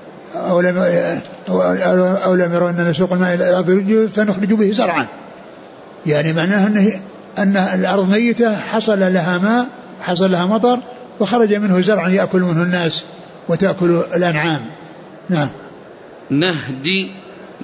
أو لم يروا أننا نسوق الماء إلى الأرض فنخرج به زرعا، يعني معناها أن الأرض ميتة حصل لها ماء حصل لها مطر وخرج منه زرع يأكل منه الناس وتأكل الأنعام. نعم. نهدي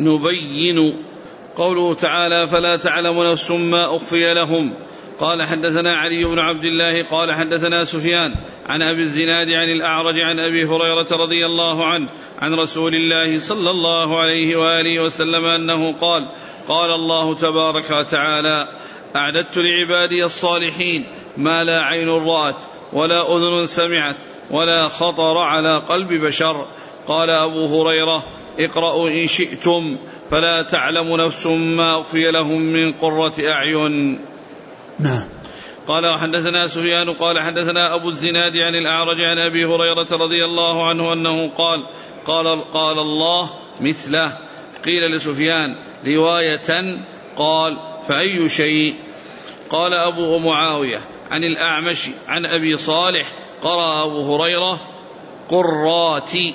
نبين. قوله تعالى فلا تعلم نفس ما أخفي لهم. قال حدثنا علي بن عبد الله قال حدثنا سفيان عن أبي الزناد عن الأعرج عن أبي هريرة رضي الله عنه عن رسول الله صلى الله عليه وآله وسلم أنه قال قال الله تبارك وتعالى أعددت لعبادي الصالحين ما لا عين رأت ولا أذن سمعت ولا خطر على قلب بشر. قال أبو هريرة اقرأوا إن شئتم فلا تعلم نفس ما أخفي لهم من قرة أعين. نعم. قال وحدثنا سفيان قال حدثنا أبو الزناد عن الأعرج عن أبي هريرة رضي الله عنه أنه قال الله مثله. قيل لسفيان رواية قال فأي شيء؟ قال أبو معاوية عن الأعمش عن أبي صالح قرأ أبو هريرة قراتي.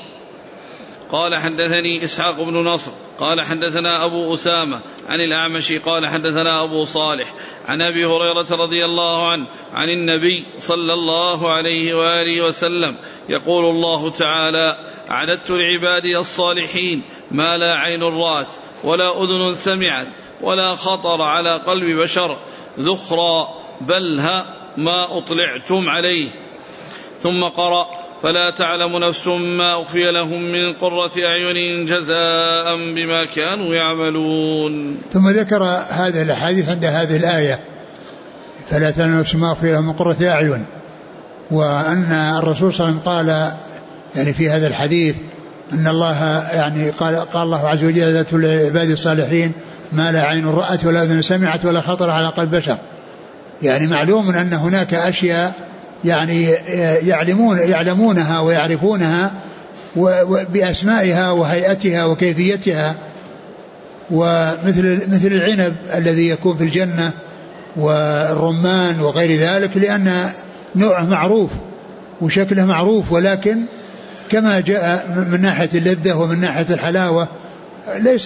قال حدثني إسحاق بن نصر قال حدثنا أبو أسامة عن الأعمش قال حدثنا أبو صالح عن أبي هريرة رضي الله عنه عن النبي صلى الله عليه وآله وسلم يقول الله تعالى أعددت لعبادي الصالحين ما لا عين رأت ولا أذن سمعت ولا خطر على قلب بشر ذخرا بلها ما أطلعتم عليه. ثم قرأ فلا تعلم نفس ما أخفي لهم من قرة أعين جزاء بما كانوا يعملون. ثم ذكر هذه الأحاديث عند هذه الآية فلا تعلم نفس ما أخفي لهم من قرة أعين، وأن الرسول صلى الله عليه وسلم قال يعني في هذا الحديث أن الله يعني قال الله عز وجل أعددت لعبادي الصالحين ما لا عين رأت ولا أذن سمعت ولا خطر على قلب بشر. يعني معلوم أن هناك أشياء يعني يعلمونها ويعرفونها بأسمائها وهيئتها وكيفيتها، ومثل العنب الذي يكون في الجنة والرمان وغير ذلك، لأن نوعه معروف وشكله معروف، ولكن كما جاء من ناحية اللذة ومن ناحية الحلاوة ليس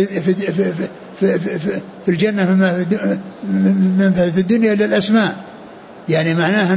في الجنة مما في الدنيا إلا الأسماء. يعني معناها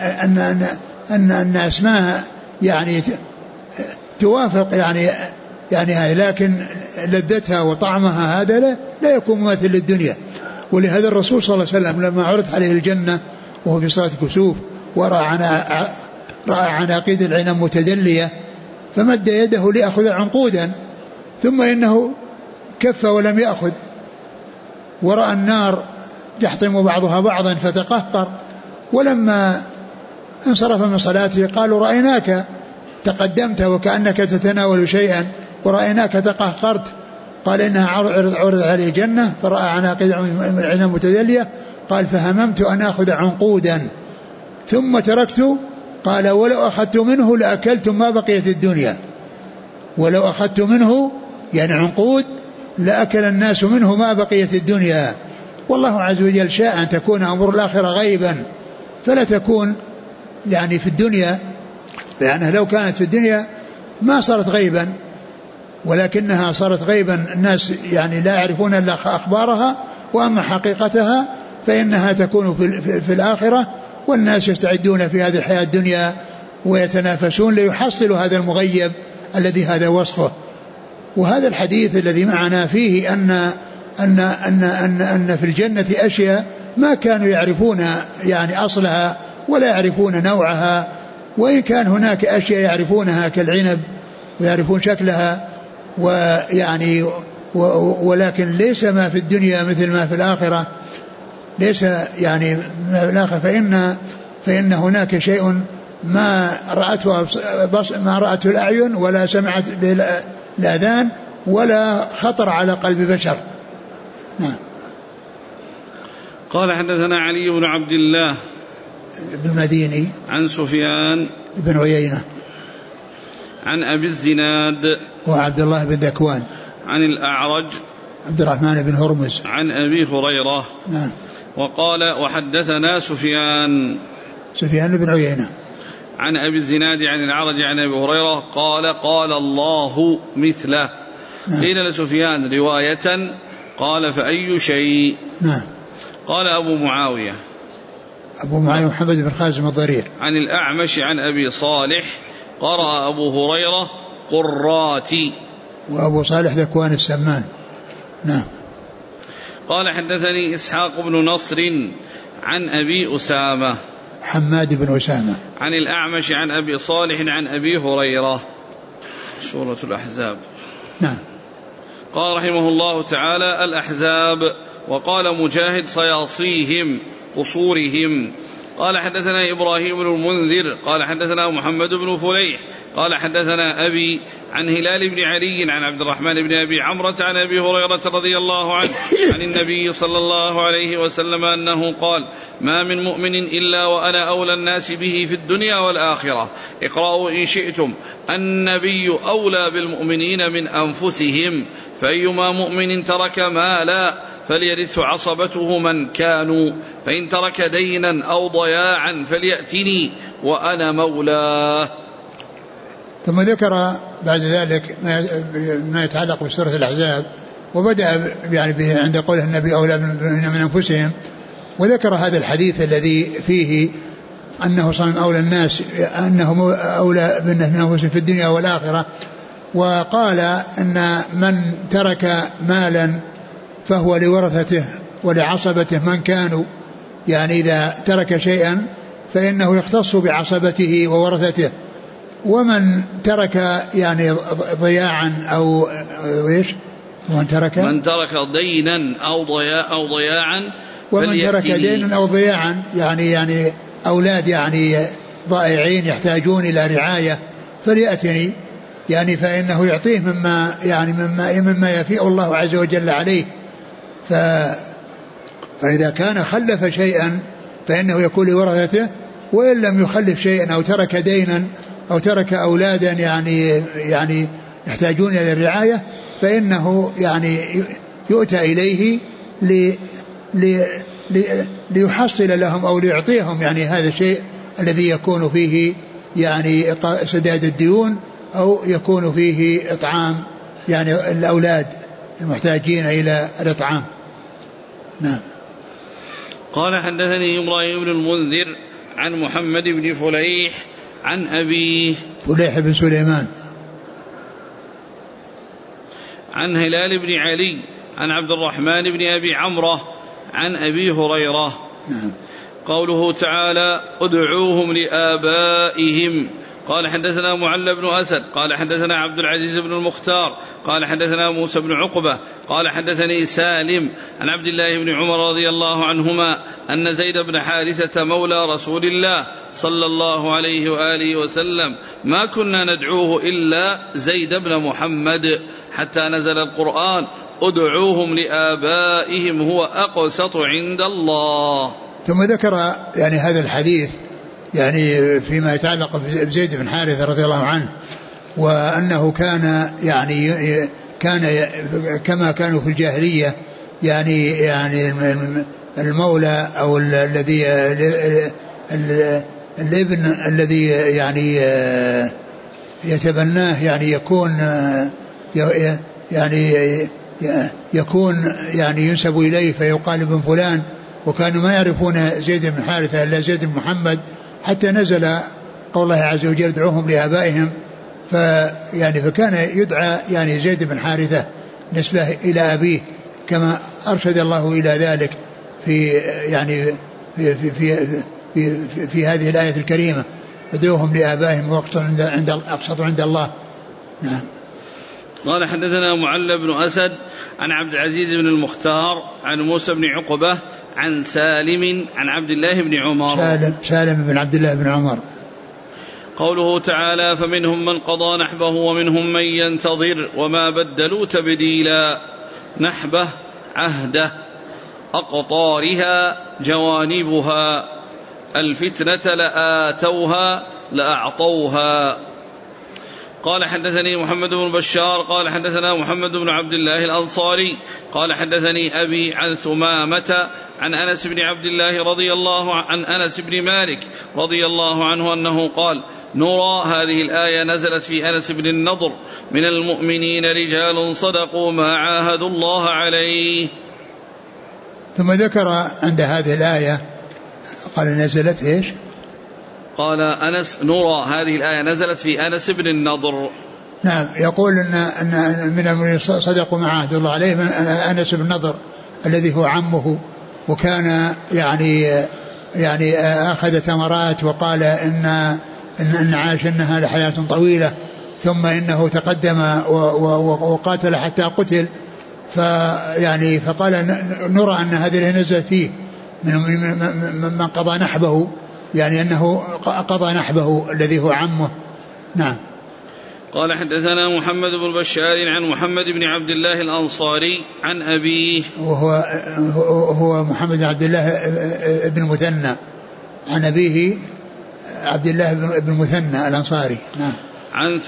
أن أسماء يعني توافق يعني هاي، لكن لذتها وطعمها هذا لا يكون مماثل للدنيا. ولهذا الرسول صلى الله عليه وسلم لما عرض عليه الجنة وهو في صلاة الكسوف ورأى عناقيد العنب متدلية فمد يده ليأخذ عنقودا، ثم إنه كف ولم يأخذ، ورأى النار يحطم بعضها بعضا فتقهقر، ولما انصرف من صلاته قالوا رأيناك تقدمت وكأنك تتناول شيئا ورأيناك تقهقرت. قال إنها عرض عليه جنة فرأى عناقيد العنب متدلية، قال فهممت أن أخذ عنقودا ثم تركت. قال ولو أخذت منه لأكلتم ما بقيت الدنيا، ولو أخذت منه يعني عنقود لأكل الناس منه ما بقيت الدنيا. والله عز وجل شاء أن تكون أمور الآخرة غيبا فلا تكون يعني في الدنيا، لأنها لو كانت في الدنيا ما صارت غيبا، ولكنها صارت غيبا الناس يعني لا يعرفون إلا أخبارها، وأما حقيقتها فإنها تكون في الآخرة، والناس يستعدون في هذه الحياة الدنيا ويتنافسون ليحصلوا هذا المغيب الذي هذا وصفه. وهذا الحديث الذي معنا فيه أن في الجنة أشياء ما كانوا يعرفون يعني أصلها ولا يعرفون نوعها، وإن كان هناك أشياء يعرفونها كالعنب ويعرفون شكلها ويعني ولكن ليس ما في الدنيا مثل ما في الآخرة، ليس يعني ما في الآخرة، فإن هناك شيء ما رأته الأعين ولا سمعت الآذان ولا خطر على قلب بشر. نعم. قال حدثنا علي بن عبد الله بن المديني عن سفيان بن عيينة عن أبي الزناد وعبد الله بن ذكوان عن الأعرج عبد الرحمن بن هرمز عن أبي هريرة. نعم. وقال وحدثنا سفيان بن عيينة عن أبي الزناد عن الأعرج عن أبي هريرة قال الله مثله. نعم. قيل لسفيان رواية قال فأي شيء؟ نعم. قال أبو معاوية أبو معاوية محمد بن خازم الضرير. عن الأعمش عن أبي صالح قرأ أبو هريرة قراتي. وأبو صالح ذكوان السمان. نعم. قال حدثني إسحاق بن نصر عن أبي أسامة حماد بن أسامة عن الأعمش عن أبي صالح عن أبي هريرة. سورة الأحزاب. نعم. قال رحمه الله تعالى الأحزاب. وقال مجاهد صياصيهم قصورهم. قال حدثنا إبراهيم بن المنذر قال حدثنا محمد بن فليح قال حدثنا أبي عن هلال بن علي عن عبد الرحمن بن أبي عمرة عن أبي هريرة رضي الله عنه عن النبي صلى الله عليه وسلم أنه قال ما من مؤمن إلا وأنا أولى الناس به في الدنيا والآخرة. اقرأوا إن شئتم النبي أولى بالمؤمنين من أنفسهم فأيما مؤمن ترك مالا فليرث عصبته من كانوا فإن ترك دينا أو ضياعا فليأتني وأنا مولاه. ثم ذكر بعد ذلك ما يتعلق بسورة الأحزاب وبدأ يعني عند قوله النبي أولى من أنفسهم وذكر هذا الحديث الذي فيه أنه صلى أولى الناس أنه أولى من أنفسهم في الدنيا والآخرة. وقال أن من ترك مالا فهو لورثته ولعصبته من كانوا يعني إذا ترك شيئا فإنه يختص بعصبته وورثته. ومن ترك يعني ضياعا أو إيش من ترك دينا أو ضياعا ومن ترك دينا أو ضياعا يعني أولاد يعني ضائعين يحتاجون إلى رعاية فليأتني يعني فإنه يعطيه مما يفيء الله عز وجل عليه. فإذا كان خلف شيئا فإنه يكون لورثته وإن لم يخلف شيئا أو ترك دينا أو ترك أولادا يعني يحتاجون إلى الرعاية فإنه يعني يؤتى إليه ليحصل لهم أو ليعطيهم يعني هذا الشيء الذي يكون فيه يعني سداد الديون أو يكون فيه إطعام يعني الأولاد المحتاجين إلى الإطعام. نعم. قال حدثني إبراهيم بن المنذر عن محمد بن فليح عن أبي فليح بن سليمان عن هلال بن علي عن عبد الرحمن بن أبي عمرة عن أبي هريرة. نعم. قوله تعالى ادعوهم لآبائهم. قال حدثنا معل بن أسد قال حدثنا عبد العزيز بن المختار قال حدثنا موسى بن عقبة قال حدثني سالم عن عبد الله بن عمر رضي الله عنهما أن زيد بن حارثة مولى رسول الله صلى الله عليه وآله وسلم ما كنا ندعوه إلا زيد بن محمد حتى نزل القرآن ادعوهم لآبائهم هو أقسط عند الله. ثم ذكر يعني هذا الحديث يعني فيما يتعلق بزيد بن حارثة رضي الله عنه وأنه كان يعني كان كما كانوا في الجاهلية يعني المولى أو الذي الابن الذي يعني يتبناه يعني يكون يعني ينسب إليه فيقال ابن فلان. وكانوا ما يعرفون زيد بن حارثة إلا زيد بن محمد حتى نزل قول الله عز وجل ادعوهم لآبائهم فكان يدعى يعني زيد بن حارثة نسبة إلى أبيه كما أرشد الله إلى ذلك في يعني في هذه الآية الكريمة ادعوهم لآبائهم وأقسط عند الله. نعم. قال حدثنا معل بن أسد عن عبد العزيز بن المختار عن موسى بن عقبة عن سالم عن عبد الله بن عمر. سالم بن عبد الله بن عمر. قوله تعالى فمنهم من قضى نحبه ومنهم من ينتظر وما بدلوا تبديلا. نحبه عهده أقطارها جوانبها الفتنة لآتوها لأعطوها. قال حدثني محمد بن بشار قال حدثنا محمد بن عبد الله الأنصاري قال حدثني أبي عن ثمامة عن أنس بن عبد الله رضي الله عن أنس بن مالك رضي الله عنه أنه قال نرى هذه الآية نزلت في أنس بن النضر من المؤمنين رجال صدقوا ما عاهدوا الله عليه. ثم ذكر عند هذه الآية قال نزلت إيش؟ قال أنس نرى هذه الآية نزلت في أنس بن النضر. نعم يقول أن من المؤمنين صدقوا مع عهد الله عليه أنس بن النضر الذي هو عمه، وكان يعني أخذ تمرات وقال إن عاش إنها لحياة طويلة، ثم إنه تقدم وقاتل حتى قتل، فقال نرى أن هذه نزلت فيه من قضى نحبه، يعني أنه قضى نحبه الذي هو عمه. نعم. قال حدثنا محمد بن بشار عن محمد بن عبد الله الأنصاري عن أبيه وهو محمد بن عبد الله بن مثنى عن أبيه عبد الله بن مثنى الأنصاري. نعم. عن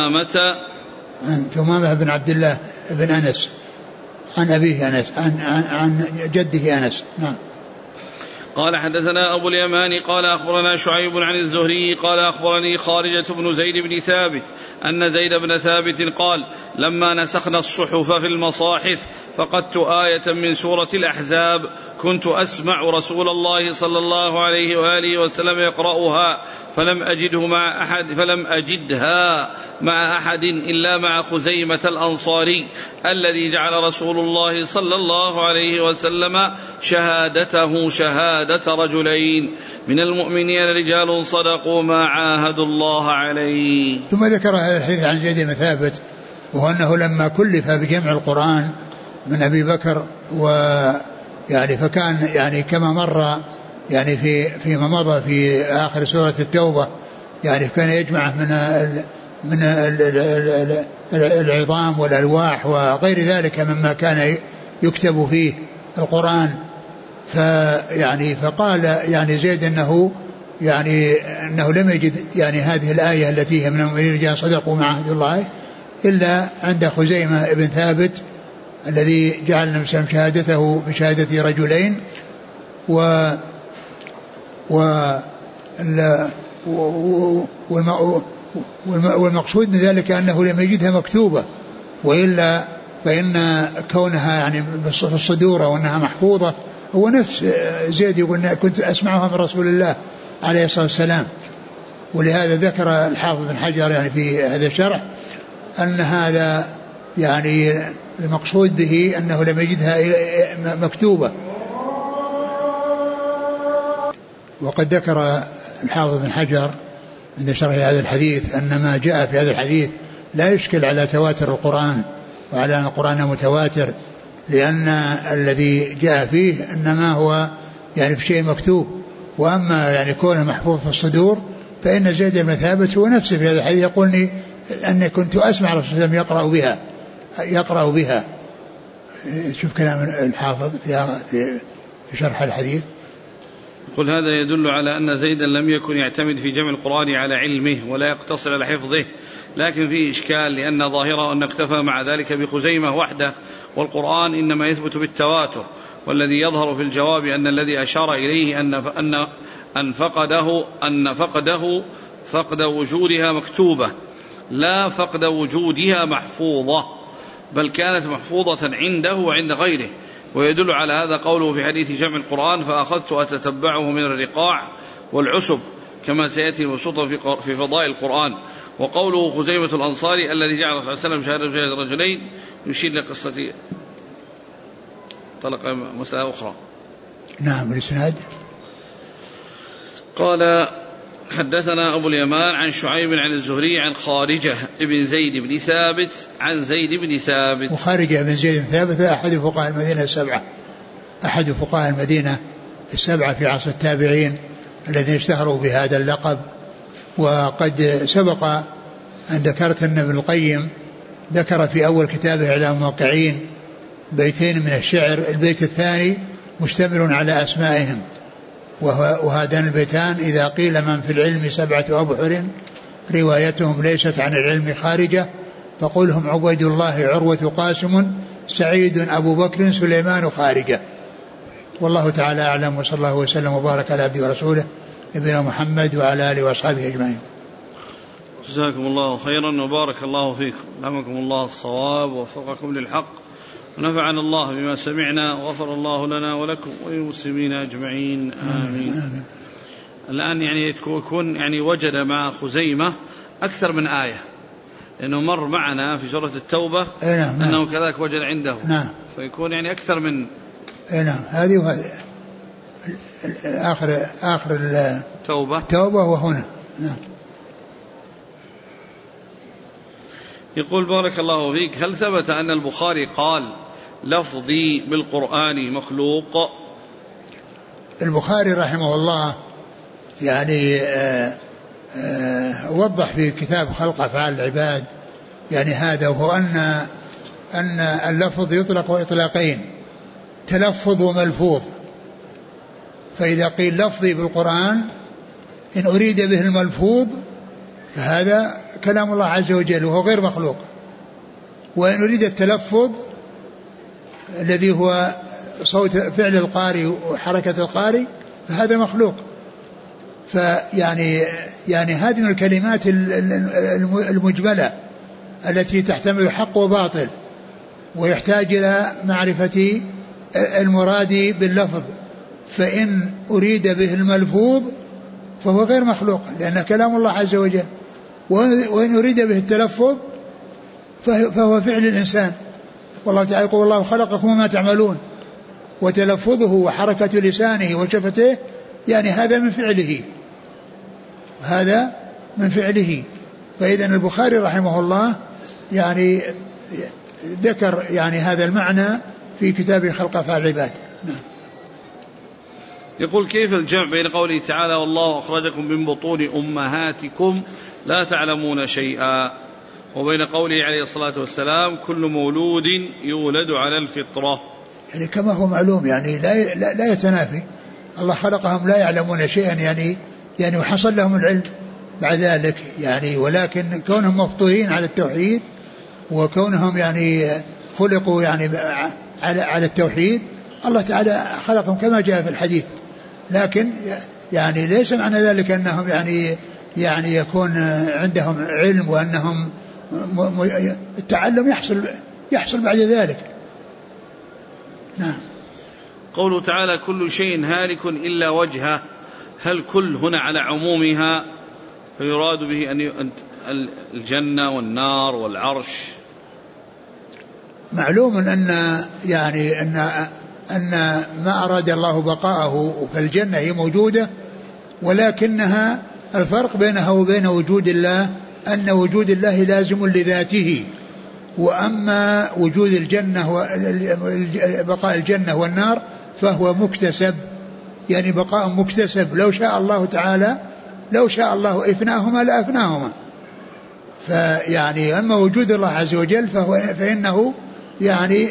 ثمامة بن عبد الله بن أنس عن أبيه أنس عن جده أنس. نعم. قال حدثنا أبو اليمان قال أخبرنا شعيب عن الزهري قال أخبرني خارجة بن زيد بن ثابت أن زيد بن ثابت قال لما نسخنا الصحف في المصاحف فقدت آية من سورة الأحزاب كنت أسمع رسول الله صلى الله عليه وآله وسلم يقرأها فلم أجدها مع أحد إلا مع خزيمة الأنصاري الذي جعل رسول الله صلى الله عليه وسلم شهادته شهادة رجلين من المؤمنين رجال صدقوا ما عاهدوا الله عليه. ثم ذكر هذا الحديث عن زيد بن ثابت، وهو أنه لما كلف بجمع القرآن من أبي بكر فكان يعني كما مر يعني فيما مضى في آخر سورة التوبة، يعني كان يجمع من العظام والألواح وغير ذلك مما كان يكتب فيه القرآن. فقال يعني زيد أنه لم يجد يعني هذه الآية التي هي من المؤمنين رجال صدقوا مع عهد الله إلا عند خزيمة بن ثابت الذي جعل النبي صلى الله عليه وسلم شهادته بشهادة رجلين والمقصود من ذلك أنه لم يجدها مكتوبة، وإلا فإن كونها يعني في الصدور وأنها محفوظة هو نفس زيد يقول كنت أسمعها من رسول الله عليه الصلاة والسلام. ولهذا ذكر الحافظ بن حجر يعني في هذا الشرح أن هذا يعني المقصود به أنه لم يجدها مكتوبة. وقد ذكر الحافظ بن حجر عند شرح هذا الحديث أن ما جاء في هذا الحديث لا يشكل على تواتر القرآن وعلى أن القرآن متواتر، لأن الذي جاء فيه إنما هو يعني في شيء مكتوب، وأما يعني كونه محفوظ في الصدور فإن زيد بن ثابت هو نفسه في هذا الحديث يقولني أني كنت أسمع رسول الله يقرأ بها. شوف كلام الحافظ في شرح الحديث. قل هذا يدل على أن زيدا لم يكن يعتمد في جمع القرآن على علمه ولا يقتصر على حفظه، لكن فيه إشكال لأن ظاهره أن اكتفى مع ذلك بخزيمة وحده، والقرآن إنما يثبت بالتواتر، والذي يظهر في الجواب أن الذي أشار إليه أن فقده فقد وجودها مكتوبة لا فقد وجودها محفوظة، بل كانت محفوظة عنده وعند غيره. ويدل على هذا قوله في حديث جمع القرآن فأخذت أتتبعه من الرقاع والعسب كما سيأتي مبسوطا في فضاء القرآن. وقوله خزيمة الأنصاري الذي جعل صلى الله عليه وسلم شهادة رجلين يشير لقصة طلق مسألة أخرى. نعم. الإسناد قال حدثنا أبو اليمان عن شعيب عن الزهري عن خارجة بن زيد بن ثابت عن زيد بن ثابت. وخارجة بن زيد بن ثابت أحد فقهاء المدينة السبعة في عصر التابعين الذين اشتهروا بهذا اللقب. وقد سبق أن ذكرت أن ابن القيم ذكر في أول كتابه إعلام الموقعين بيتين من الشعر، البيت الثاني مشتمل على أسمائهم، وهذان البيتان إذا قيل من في العلم 7 أبحر روايتهم ليست عن العلم خارجة فقلهم عبيد الله عروة قاسم سعيد أبو بكر سليمان خارجة. والله تعالى أعلم، وصلى الله وسلم وبارك على عبده ورسوله نبينا محمد وعلى آله وأصحابه أجمعين. جزاكم الله خيرا وبارك الله فيكم، ألهمكم الله الصواب ووفقكم للحق، ونفعنا الله بما سمعنا وغفر الله لنا ولكم وللمسلمين أجمعين آمين. الآن يعني يكون يعني وجد مع خزيمة أكثر من آية، لأنه مر معنا في سورة التوبة أنه كذلك وجد عنده، فيكون يعني أكثر من هذه وهذه آخر التوبة وهنا. يقول بارك الله فيك: هل ثبت أن البخاري قال لفظي بالقرآن مخلوق؟ البخاري رحمه الله يعني وضح في كتاب خلق أفعال العباد يعني هذا، وهو أن اللفظ يطلق إطلاقين: تلفظ وملفوظ. فإذا قيل لفظي بالقرآن إن أريد به الملفوظ فهذا كلام الله عز وجل وهو غير مخلوق، وإن أريد التلفظ الذي هو صوت فعل القارئ وحركة القارئ فهذا مخلوق. فيعني هذه من الكلمات المجملة التي تحتمل حق وباطل، ويحتاج إلى معرفة المراد باللفظ. فإن أريد به الملفوظ فهو غير مخلوق لأنه كلام الله عز وجل، وإن أريد به التلفظ فهو فعل الإنسان، والله تعالى يقول: والله خلقكم وما تعملون. وتلفظه وحركة لسانه وشفتيه يعني هذا من فعله. فإذا البخاري رحمه الله يعني ذكر يعني هذا المعنى في كتاب خلق أفعال العباد. يقول: كيف الجمع بين قوله تعالى والله أخرجكم من بطون أمهاتكم لا تعلمون شيئا، وبين قوله عليه الصلاة والسلام كل مولود يولد على الفطرة؟ يعني كما هو معلوم يعني لا يتنافي. الله خلقهم لا يعلمون شيئا يعني وحصل لهم العلم بعد ذلك يعني، ولكن كونهم مفطورين على التوحيد وكونهم يعني خلقوا يعني على التوحيد، الله تعالى خلقهم كما جاء في الحديث. لكن يعني ليس معنى ذلك أنهم يعني يكون عندهم علم وأنهم التعلم يحصل بعد ذلك. نعم. قوله تعالى كل شيء هالك إلا وجهه، هل كل هنا على عمومها فيراد به أن الجنة والنار والعرش؟ معلوم أن ما أراد الله بقاءه فالجنة هي موجودة، ولكنها الفرق بينها وبين وجود الله أن وجود الله لازم لذاته، وأما وجود الجنة بقاء الجنة والنار فهو مكتسب، يعني بقاء مكتسب. لو شاء الله إفناهما لأفناهما. فيعني أما وجود الله عز وجل فإنه يعني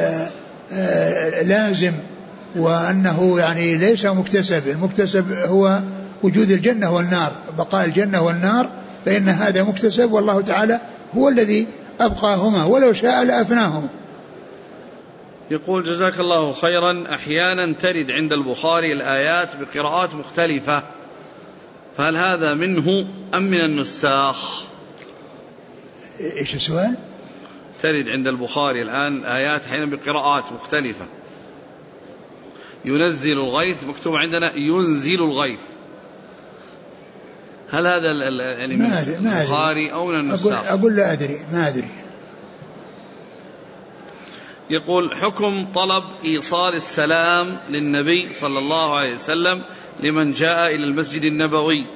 لازم، وأنه يعني ليس مكتسب. المكتسب هو وجود الجنة والنار، بقاء الجنة والنار، فإن هذا مكتسب، والله تعالى هو الذي أبقاهما ولو شاء لأفناهما. يقول: جزاك الله خيرا، أحيانا ترد عند البخاري الآيات بقراءات مختلفة، فهل هذا منه أم من النساخ؟ إيش السؤال؟ ترد عند البخاري الآن الآيات أحيانا بقراءات مختلفة، ينزل الغيث مكتوب عندنا ينزل الغيث، هل هذا يعني من البخاري أو من النساخ؟ أقول لا أدري، ما أدري. يقول: حكم طلب إيصال السلام للنبي صلى الله عليه وسلم لمن جاء إلى المسجد النبوي.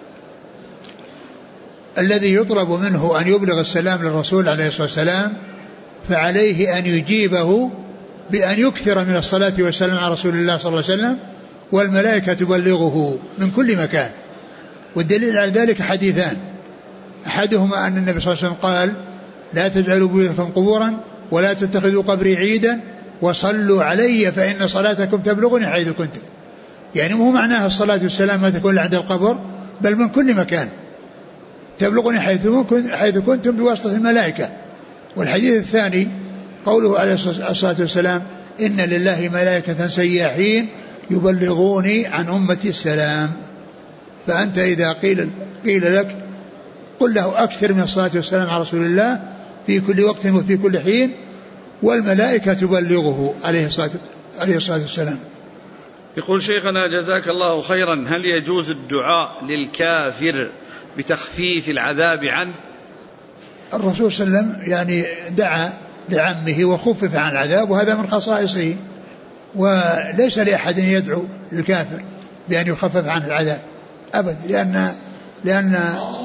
الذي يطلب منه أن يبلغ السلام للرسول عليه الصلاة والسلام فعليه أن يجيبه بأن يكثر من الصلاة والسلام على رسول الله صلى الله عليه وسلم، والملائكة تبلغه من كل مكان. والدليل على ذلك حديثان: أحدهما أن النبي صلى الله عليه وسلم قال: لا تجعلوا بيوتكم قبورا ولا تتخذوا قبري عيدا وصلوا علي فإن صلاتكم تبلغني حيث كنتم. يعني مو معناها الصلاة والسلام ما تكون عند القبر، بل من كل مكان تبلغني حيث كنتم بواسطة الملائكة. والحديث الثاني قوله عليه الصلاة والسلام: إن لله ملائكة سياحين يبلغوني عن أمتي السلام. فأنت إذا قيل لك قل له أكثر من الصلاة والسلام على رسول الله في كل وقت وفي كل حين، والملائكة تبلغه عليه الصلاة والسلام. يقول شيخنا جزاك الله خيرا: هل يجوز الدعاء للكافر بتخفيف العذاب عنه؟ الرسول صلى الله عليه وسلم يعني دعا لعمه وخفف عن العذاب، وهذا من خصائصه، وليس لأحد يدعو للكافر بأن يخفف عنه العذاب أبدا، لأن